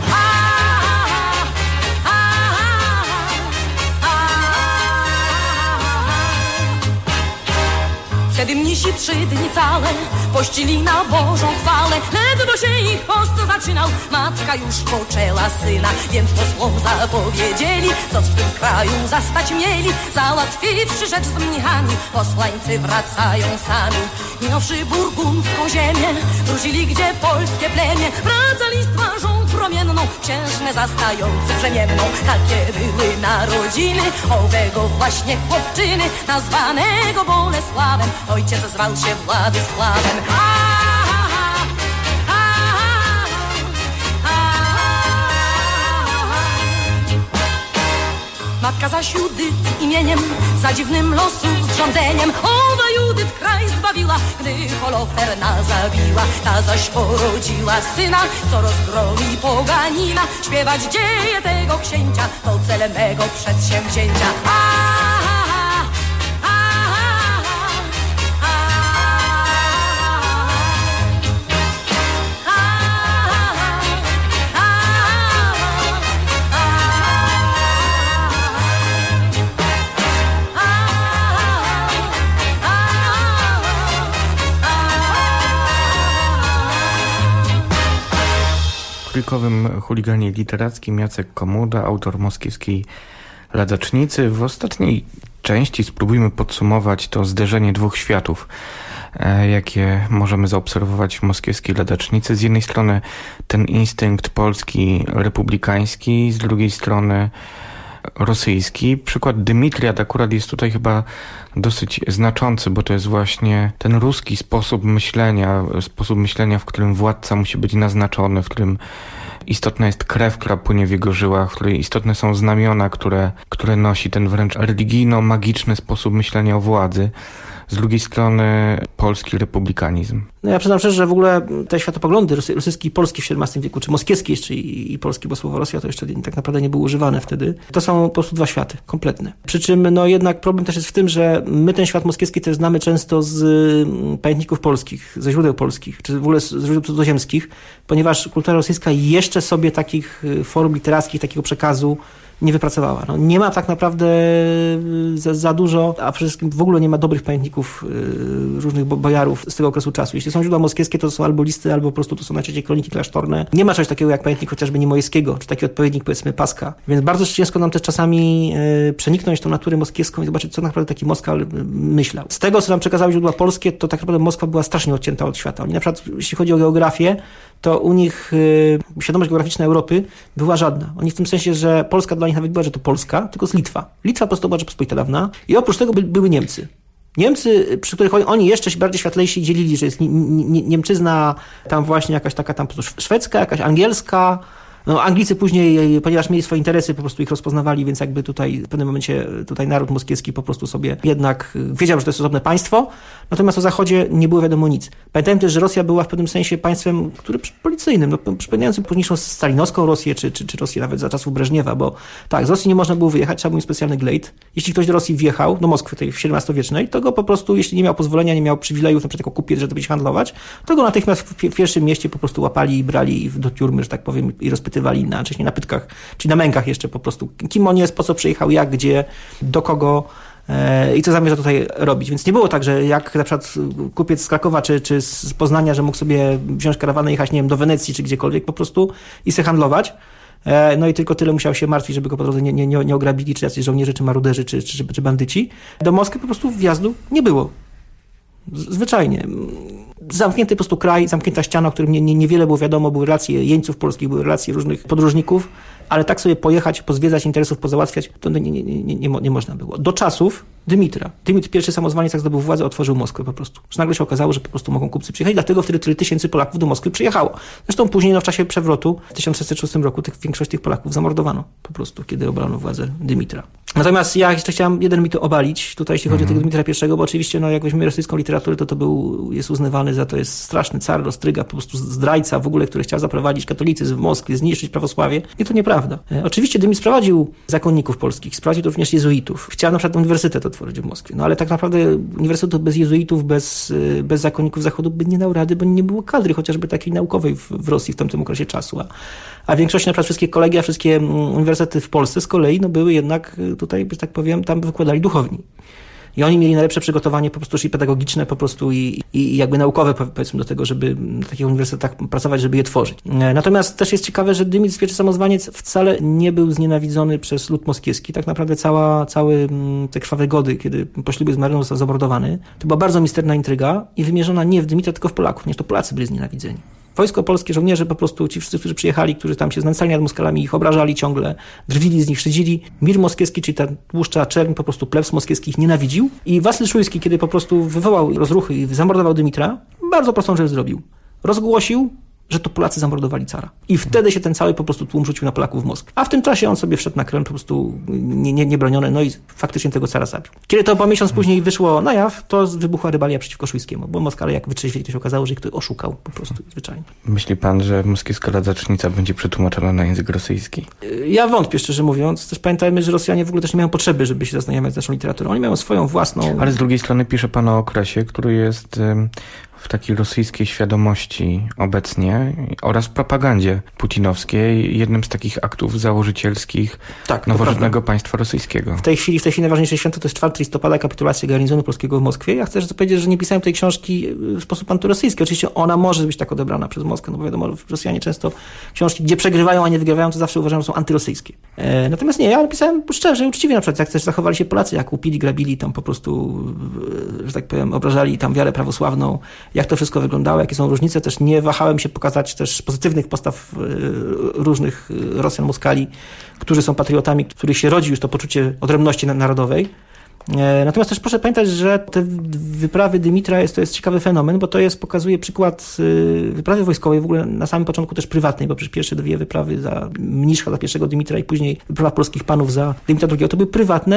Wtedy mnisi 3 dni całe pościli na Bożą chwałę. Ledwo się ich post zaczynał, matka już poczęła syna. Więc posłom zapowiedzieli, co w swym kraju zastać mieli. Załatwiwszy rzecz z mnichami, posłańcy wracają sami. Minąwszy burgundzką ziemię, wrócili gdzie polskie plemię. Wracali z twarzą promienną, księżnę zastający brzemienną. Takie były narodziny owego właśnie chłopczyny, nazwanego Bolesławem. Ojciec zwał się Władysławem. Matka zaś Judyt imieniem, za dziwnym losu zrządzeniem, owa Judyt kraj zbawiła, gdy Holoferna zabiła. Ta zaś porodziła syna, co rozgromi poganina. Śpiewać dzieje tego księcia, to cel mego przedsięwzięcia. Trójkowym chuliganie literackim Jacek Komuda, autor moskiewskiej Ladacznicy. W ostatniej części spróbujmy podsumować to zderzenie 2 światów, jakie możemy zaobserwować w moskiewskiej Ladacznicy. Z jednej strony ten instynkt polski republikański, z drugiej strony rosyjski. Przykład Dymitriad akurat jest tutaj chyba dosyć znaczący, bo to jest właśnie ten ruski sposób myślenia, w którym władca musi być naznaczony, w którym istotna jest krew, która płynie w jego żyłach, w której istotne są znamiona, które nosi, ten wręcz religijno-magiczny sposób myślenia o władzy. z drugiej strony polski republikanizm. No ja przyznam szczerze, że w ogóle te światopoglądy rosyjski i polski w XVII wieku, czy moskiewski jeszcze i polski, bo słowo Rosja to jeszcze tak naprawdę nie było używane wtedy, to są po prostu dwa światy, kompletne. Przy czym no jednak problem też jest w tym, że my ten świat moskiewski też znamy często z pamiętników polskich, ze źródeł polskich, czy w ogóle z źródeł cudzoziemskich, ponieważ kultura rosyjska jeszcze sobie takich form literackich, takiego przekazu nie wypracowała. No, nie ma tak naprawdę za dużo, a przede wszystkim w ogóle nie ma dobrych pamiętników różnych bojarów z tego okresu czasu. Jeśli są źródła moskiewskie, to są albo listy, albo po prostu to są najczęściej kroniki klasztorne. Nie ma czegoś takiego jak pamiętnik chociażby Niemojewskiego, czy taki odpowiednik powiedzmy Paska. Więc bardzo ciężko nam też czasami przeniknąć tą naturę moskiewską i zobaczyć, co naprawdę taki Moskal myślał. Z tego, co nam przekazały źródła polskie, to tak naprawdę Moskwa była strasznie odcięta od świata. Oni na przykład, jeśli chodzi o geografię, to u nich świadomość geograficzna Europy była żadna. Oni w tym sensie, że Polska dla nich nawet była, że to Polska, tylko z Litwa. Litwa po prostu była Rzeczpospolita dawna i oprócz tego były Niemcy. Niemcy, przy których oni jeszcze bardziej światlejsi dzielili, że jest Niemczyzna tam właśnie jakaś taka tam szwedzka, jakaś angielska. No, Anglicy później, ponieważ mieli swoje interesy, po prostu ich rozpoznawali, więc jakby tutaj w pewnym momencie tutaj naród moskiewski po prostu sobie jednak wiedział, że to jest osobne państwo, natomiast o Zachodzie nie było wiadomo nic. Pamiętajmy też, że Rosja była w pewnym sensie państwem, które policyjnym, przypominającym późniejszą stalinowską Rosję, czy Rosję nawet za czasów Breżniewa, bo tak, z Rosji nie można było wyjechać, trzeba był mieć specjalny glejt. Jeśli ktoś do Rosji wjechał, do Moskwy tej XVII-wiecznej, to go po prostu, jeśli nie miał pozwolenia, nie miał przywilejów, na przykład jako kupiec, żeby gdzieś handlować, to go natychmiast w pierwszym mieście po prostu łapali i brali do tiurmy, że tak powiem, i rozpytywali wcześniej na pytkach, czyli na mękach jeszcze po prostu. Kim on jest, po co przyjechał, jak, gdzie, do kogo i co zamierza tutaj robić. Więc nie było tak, że jak na przykład kupiec z Krakowa czy z Poznania, że mógł sobie wziąć karawanę i jechać, nie wiem, do Wenecji czy gdziekolwiek po prostu i sobie handlować. No i tylko tyle musiał się martwić, żeby go po drodze nie ograbili, czy jacyś żołnierze, czy maruderzy, czy bandyci. Do Moskwy po prostu wjazdu nie było. Zwyczajnie. Zamknięty po prostu kraj, zamknięta ściana, o którym niewiele było wiadomo, były relacje jeńców polskich, były relacje różnych podróżników, ale tak sobie pojechać, pozwiedzać interesów, pozałatwiać, to nie można było. Do czasów Dymitra. Dymitr I samozwaniec, jak zdobył władzę, otworzył Moskwę po prostu. Że nagle się okazało, że po prostu mogą kupcy przyjechać, dlatego wtedy tyle tysięcy Polaków do Moskwy przyjechało. Zresztą później w czasie przewrotu w 1606 roku większość tych Polaków zamordowano po prostu, kiedy obalano władzę Dymitra. Natomiast ja jeszcze chciałem jeden mit obalić, tutaj jeśli chodzi o tego Dymitra I, bo oczywiście jak weźmiemy rosyjską literaturę, jest uznawany to jest straszny car, roztryga, po prostu zdrajca w ogóle, który chciał zaprowadzić katolicyzm w Moskwie, zniszczyć prawosławie. I to nieprawda. Oczywiście Dymit sprowadził zakonników polskich, sprowadził również jezuitów. Chciał na przykład uniwersytet otworzyć w Moskwie. No ale tak naprawdę uniwersytet bez jezuitów, bez zakonników Zachodu by nie dał rady, bo nie było kadry chociażby takiej naukowej w Rosji w tamtym okresie czasu. A w większości na przykład wszystkie kolegia, wszystkie uniwersytety w Polsce z kolei były jednak tutaj, że tak powiem, tam wykładali duchowni. I oni mieli najlepsze przygotowanie po prostu, czyli pedagogiczne po prostu i jakby naukowe, powiedzmy, do tego, żeby na takich uniwersytetach pracować, żeby je tworzyć. Natomiast też jest ciekawe, że Dymit I samozwaniec wcale nie był znienawidzony przez lud moskiewski. Tak naprawdę całe te krwawe gody, kiedy po ślubie z Maryną został zamordowany, to była bardzo misterna intryga i wymierzona nie w Dymitra, tylko w Polaków. Nie, to Polacy byli znienawidzeni. Wojsko polskie, żołnierze po prostu, ci wszyscy, którzy przyjechali, którzy tam się znęcali nad Moskalami, ich obrażali ciągle, drwili z nich, szydzili. Mir moskiewski, czyli ta tłuszcza czerń, po prostu plebs moskiewski ich nienawidził. I Wasyl Szujski, kiedy po prostu wywołał rozruchy i zamordował Dymitra, bardzo prostą rzecz zrobił. Rozgłosił, że to Polacy zamordowali cara. I wtedy się ten cały po prostu tłum rzucił na Polaków w Moskwie. A w tym czasie on sobie wszedł na Kreml po prostu niebroniony, no i faktycznie tego cara zabił. Kiedy to po miesiąc później wyszło na jaw, to wybuchła rybalia przeciwko Szujskiemu, bo Moskale jak wytrzeźwili, to się okazało, że ich ktoś oszukał po prostu zwyczajnie. Myśli pan, że moskiewska ladacznica będzie przetłumaczona na język rosyjski? Ja wątpię, szczerze mówiąc. Też pamiętajmy, że Rosjanie w ogóle też nie mają potrzeby, żeby się zaznajomiać z naszą literaturą. Oni mają swoją własną... Ale z drugiej strony pisze pan o okresie, który jest... w takiej rosyjskiej świadomości obecnie oraz propagandzie putinowskiej jednym z takich aktów założycielskich nowożytnego państwa rosyjskiego. W tej chwili najważniejsze święto to jest 4 listopada, kapitulacja garnizonu polskiego w Moskwie. Ja chcę powiedzieć, że nie pisałem tej książki w sposób antyrosyjski. Oczywiście ona może być tak odebrana przez Moskwę, no bo wiadomo, Rosjanie często książki, gdzie przegrywają, a nie wygrywają, to zawsze uważają, że są antyrosyjskie. Natomiast nie, ja pisałem szczerze i uczciwie, na przykład jak też zachowali się Polacy, jak łupili, grabili, tam po prostu, że tak powiem, obrażali tam wiarę prawosławną, jak to wszystko wyglądało, jakie są różnice. Też nie wahałem się pokazać też pozytywnych postaw różnych Rosjan, Moskali, którzy są patriotami, których się rodzi już to poczucie odrębności narodowej. Natomiast też proszę pamiętać, że te wyprawy Dymitra to jest ciekawy fenomen, bo to pokazuje przykład wyprawy wojskowej, w ogóle na samym początku też prywatnej, bo przecież pierwsze 2 wyprawy za Mniszcha, za pierwszego Dymitra i później wyprawa polskich panów za Dymitra II, to były prywatne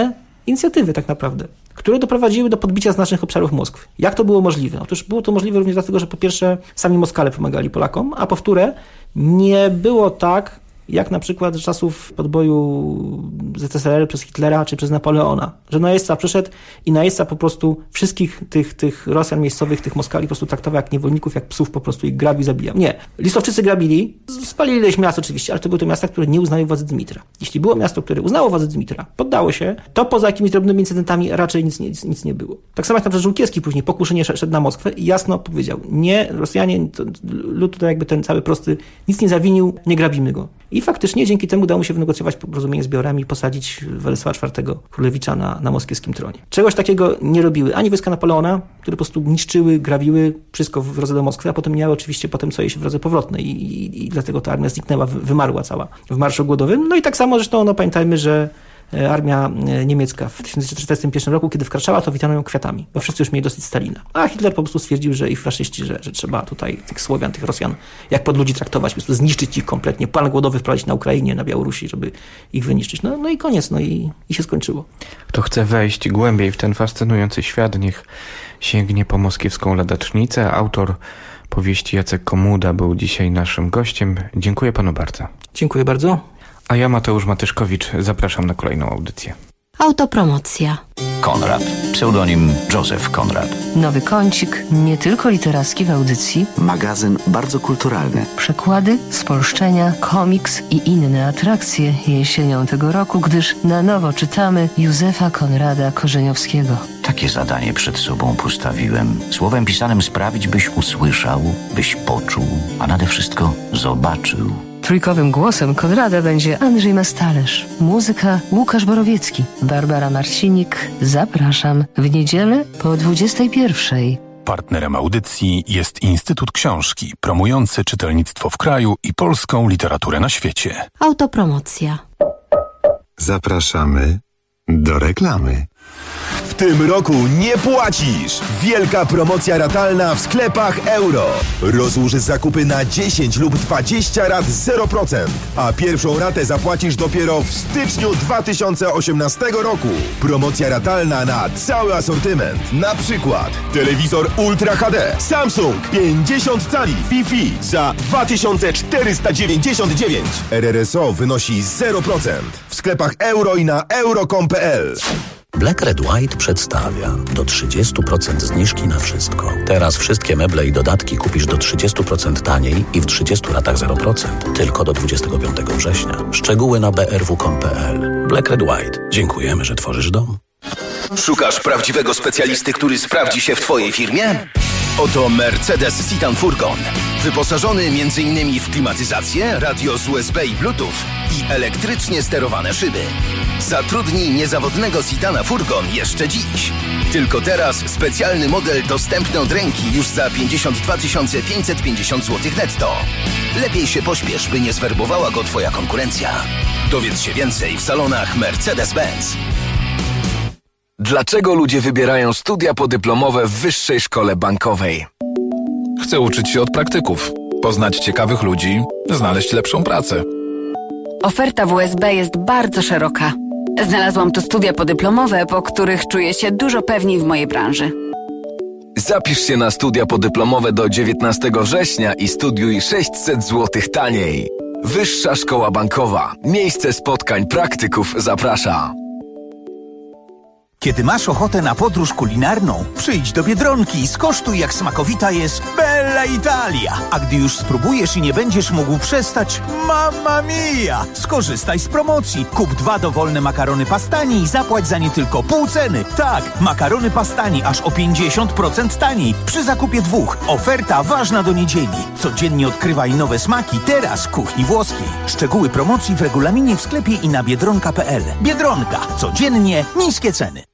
inicjatywy tak naprawdę, które doprowadziły do podbicia znacznych obszarów Moskwy. Jak to było możliwe? Otóż było to możliwe również dlatego, że po pierwsze sami Moskale pomagali Polakom, a po wtóre nie było tak, jak na przykład z czasów podboju ZSRR przez Hitlera czy przez Napoleona, że najeźdźca przyszedł i najeźdźca po prostu wszystkich tych Rosjan miejscowych, tych Moskali po prostu traktował jak niewolników, jak psów, po prostu ich grabił, zabijał. Nie. Listowczycy grabili, spalili ileś miast oczywiście, ale to były to miasta, które nie uznały władzy Dmitra. Jeśli było miasto, które uznało władzę Dmitra, poddało się, to poza jakimiś drobnymi incydentami raczej nic nie było. Tak samo jak na przykład Żółkiewski później po Kłuszynie szedł na Moskwę i jasno powiedział, nie, Rosjanie, lud tutaj jakby ten cały prosty, nic nie zawinił, nie grabimy go. I faktycznie dzięki temu udało mu się wynegocjować porozumienie z Białorami i posadzić Władysława IV Królewicza na moskiewskim tronie. Czegoś takiego nie robiły ani wojska Napoleona, które po prostu niszczyły, grabiły wszystko w drodze do Moskwy, a potem miały oczywiście co jej się w drodze powrotnej i dlatego ta armia zniknęła, wymarła cała w Marszu Głodowym. No i tak samo zresztą pamiętajmy, że armia niemiecka w 1941 roku, kiedy wkraczała, to witano ją kwiatami, bo wszyscy już mieli dosyć Stalina. A Hitler po prostu stwierdził, że i faszyści, że trzeba tutaj tych Słowian, tych Rosjan, jak pod ludzi traktować, po prostu zniszczyć ich kompletnie, plan głodowy wprowadzić na Ukrainie, na Białorusi, żeby ich wyniszczyć. No i koniec, i się skończyło. Kto chce wejść głębiej w ten fascynujący świat, niech sięgnie po moskiewską ladacznicę. Autor powieści Jacek Komuda był dzisiaj naszym gościem. Dziękuję panu bardzo. Dziękuję bardzo. A ja, Mateusz Matyszkowicz, zapraszam na kolejną audycję. Autopromocja. Konrad, pseudonim Józef Konrad. Nowy kącik, nie tylko literacki w audycji. Magazyn bardzo kulturalny. Przekłady, spolszczenia, komiks i inne atrakcje jesienią tego roku, gdyż na nowo czytamy Józefa Konrada Korzeniowskiego. Takie zadanie przed sobą postawiłem. Słowem pisanym sprawić, byś usłyszał, byś poczuł, a nade wszystko zobaczył. Trójkowym głosem Konrada będzie Andrzej Mastalerz. Muzyka Łukasz Borowiecki. Barbara Marcinik. Zapraszam w niedzielę po 21:00. Partnerem audycji jest Instytut Książki, promujący czytelnictwo w kraju i polską literaturę na świecie. Autopromocja. Zapraszamy do reklamy. W tym roku nie płacisz! Wielka promocja ratalna w sklepach Euro. Rozłóż zakupy na 10 lub 20 rat 0%, a pierwszą ratę zapłacisz dopiero w styczniu 2018 roku. Promocja ratalna na cały asortyment. Na przykład telewizor Ultra HD Samsung 50 cali Wi-Fi za 2499. RRSO wynosi 0%. W sklepach Euro i na euro.com.pl. Black Red White przedstawia do 30% zniżki na wszystko. Teraz wszystkie meble i dodatki kupisz do 30% taniej i w 30 ratach 0%. Tylko do 25 września. Szczegóły na brw.com.pl. Black Red White. Dziękujemy, że tworzysz dom. Szukasz prawdziwego specjalisty, który sprawdzi się w Twojej firmie? Oto Mercedes Citan Furgon. Wyposażony m.in. w klimatyzację, radio z USB i Bluetooth i elektrycznie sterowane szyby. Zatrudnij niezawodnego Citana Furgon jeszcze dziś. Tylko teraz specjalny model dostępny od ręki już za 52 550 zł netto. Lepiej się pośpiesz, by nie zwerbowała go Twoja konkurencja. Dowiedz się więcej w salonach Mercedes-Benz. Dlaczego ludzie wybierają studia podyplomowe w Wyższej Szkole Bankowej? Chcę uczyć się od praktyków, poznać ciekawych ludzi, znaleźć lepszą pracę. Oferta WSB jest bardzo szeroka. Znalazłam tu studia podyplomowe, po których czuję się dużo pewniej w mojej branży. Zapisz się na studia podyplomowe do 19 września i studiuj 600 zł taniej. Wyższa Szkoła Bankowa. Miejsce spotkań praktyków zaprasza. Kiedy masz ochotę na podróż kulinarną, przyjdź do Biedronki i skosztuj, jak smakowita jest Bella Italia. A gdy już spróbujesz i nie będziesz mógł przestać, mamma mia! Skorzystaj z promocji. Kup 2 dowolne makarony pastani i zapłać za nie tylko pół ceny. Tak, makarony pastani aż o 50% taniej. Przy zakupie 2. Oferta ważna do niedzieli. Codziennie odkrywaj nowe smaki, teraz kuchni włoskiej. Szczegóły promocji w regulaminie w sklepie i na biedronka.pl. Biedronka. Codziennie niskie ceny.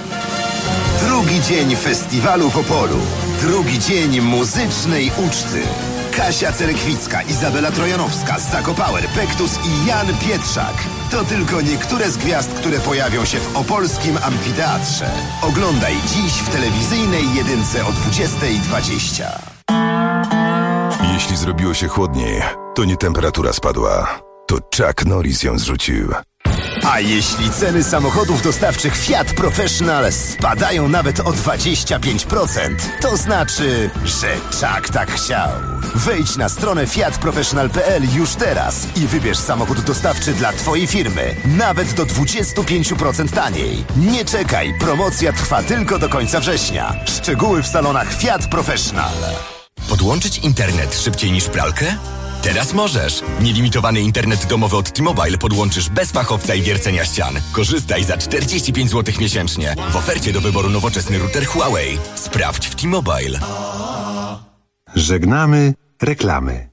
Drugi dzień festiwalu w Opolu. Drugi dzień muzycznej uczty. Kasia Cerekwicka, Izabela Trojanowska, Zako Power, Pektus i Jan Pietrzak. To tylko niektóre z gwiazd, które pojawią się w opolskim amfiteatrze. Oglądaj dziś w telewizyjnej jedynce o 20:20. Jeśli zrobiło się chłodniej, to nie temperatura spadła. To Chuck Norris ją zrzucił. A jeśli ceny samochodów dostawczych Fiat Professional spadają nawet o 25%, to znaczy, że Czak tak chciał. Wejdź na stronę fiatprofessional.pl już teraz i wybierz samochód dostawczy dla Twojej firmy. Nawet do 25% taniej. Nie czekaj, promocja trwa tylko do końca września. Szczegóły w salonach Fiat Professional. Podłączyć internet szybciej niż pralkę? Teraz możesz. Nielimitowany internet domowy od T-Mobile podłączysz bez fachowca i wiercenia ścian. Korzystaj za 45 zł miesięcznie. W ofercie do wyboru nowoczesny router Huawei. Sprawdź w T-Mobile. Żegnamy reklamy.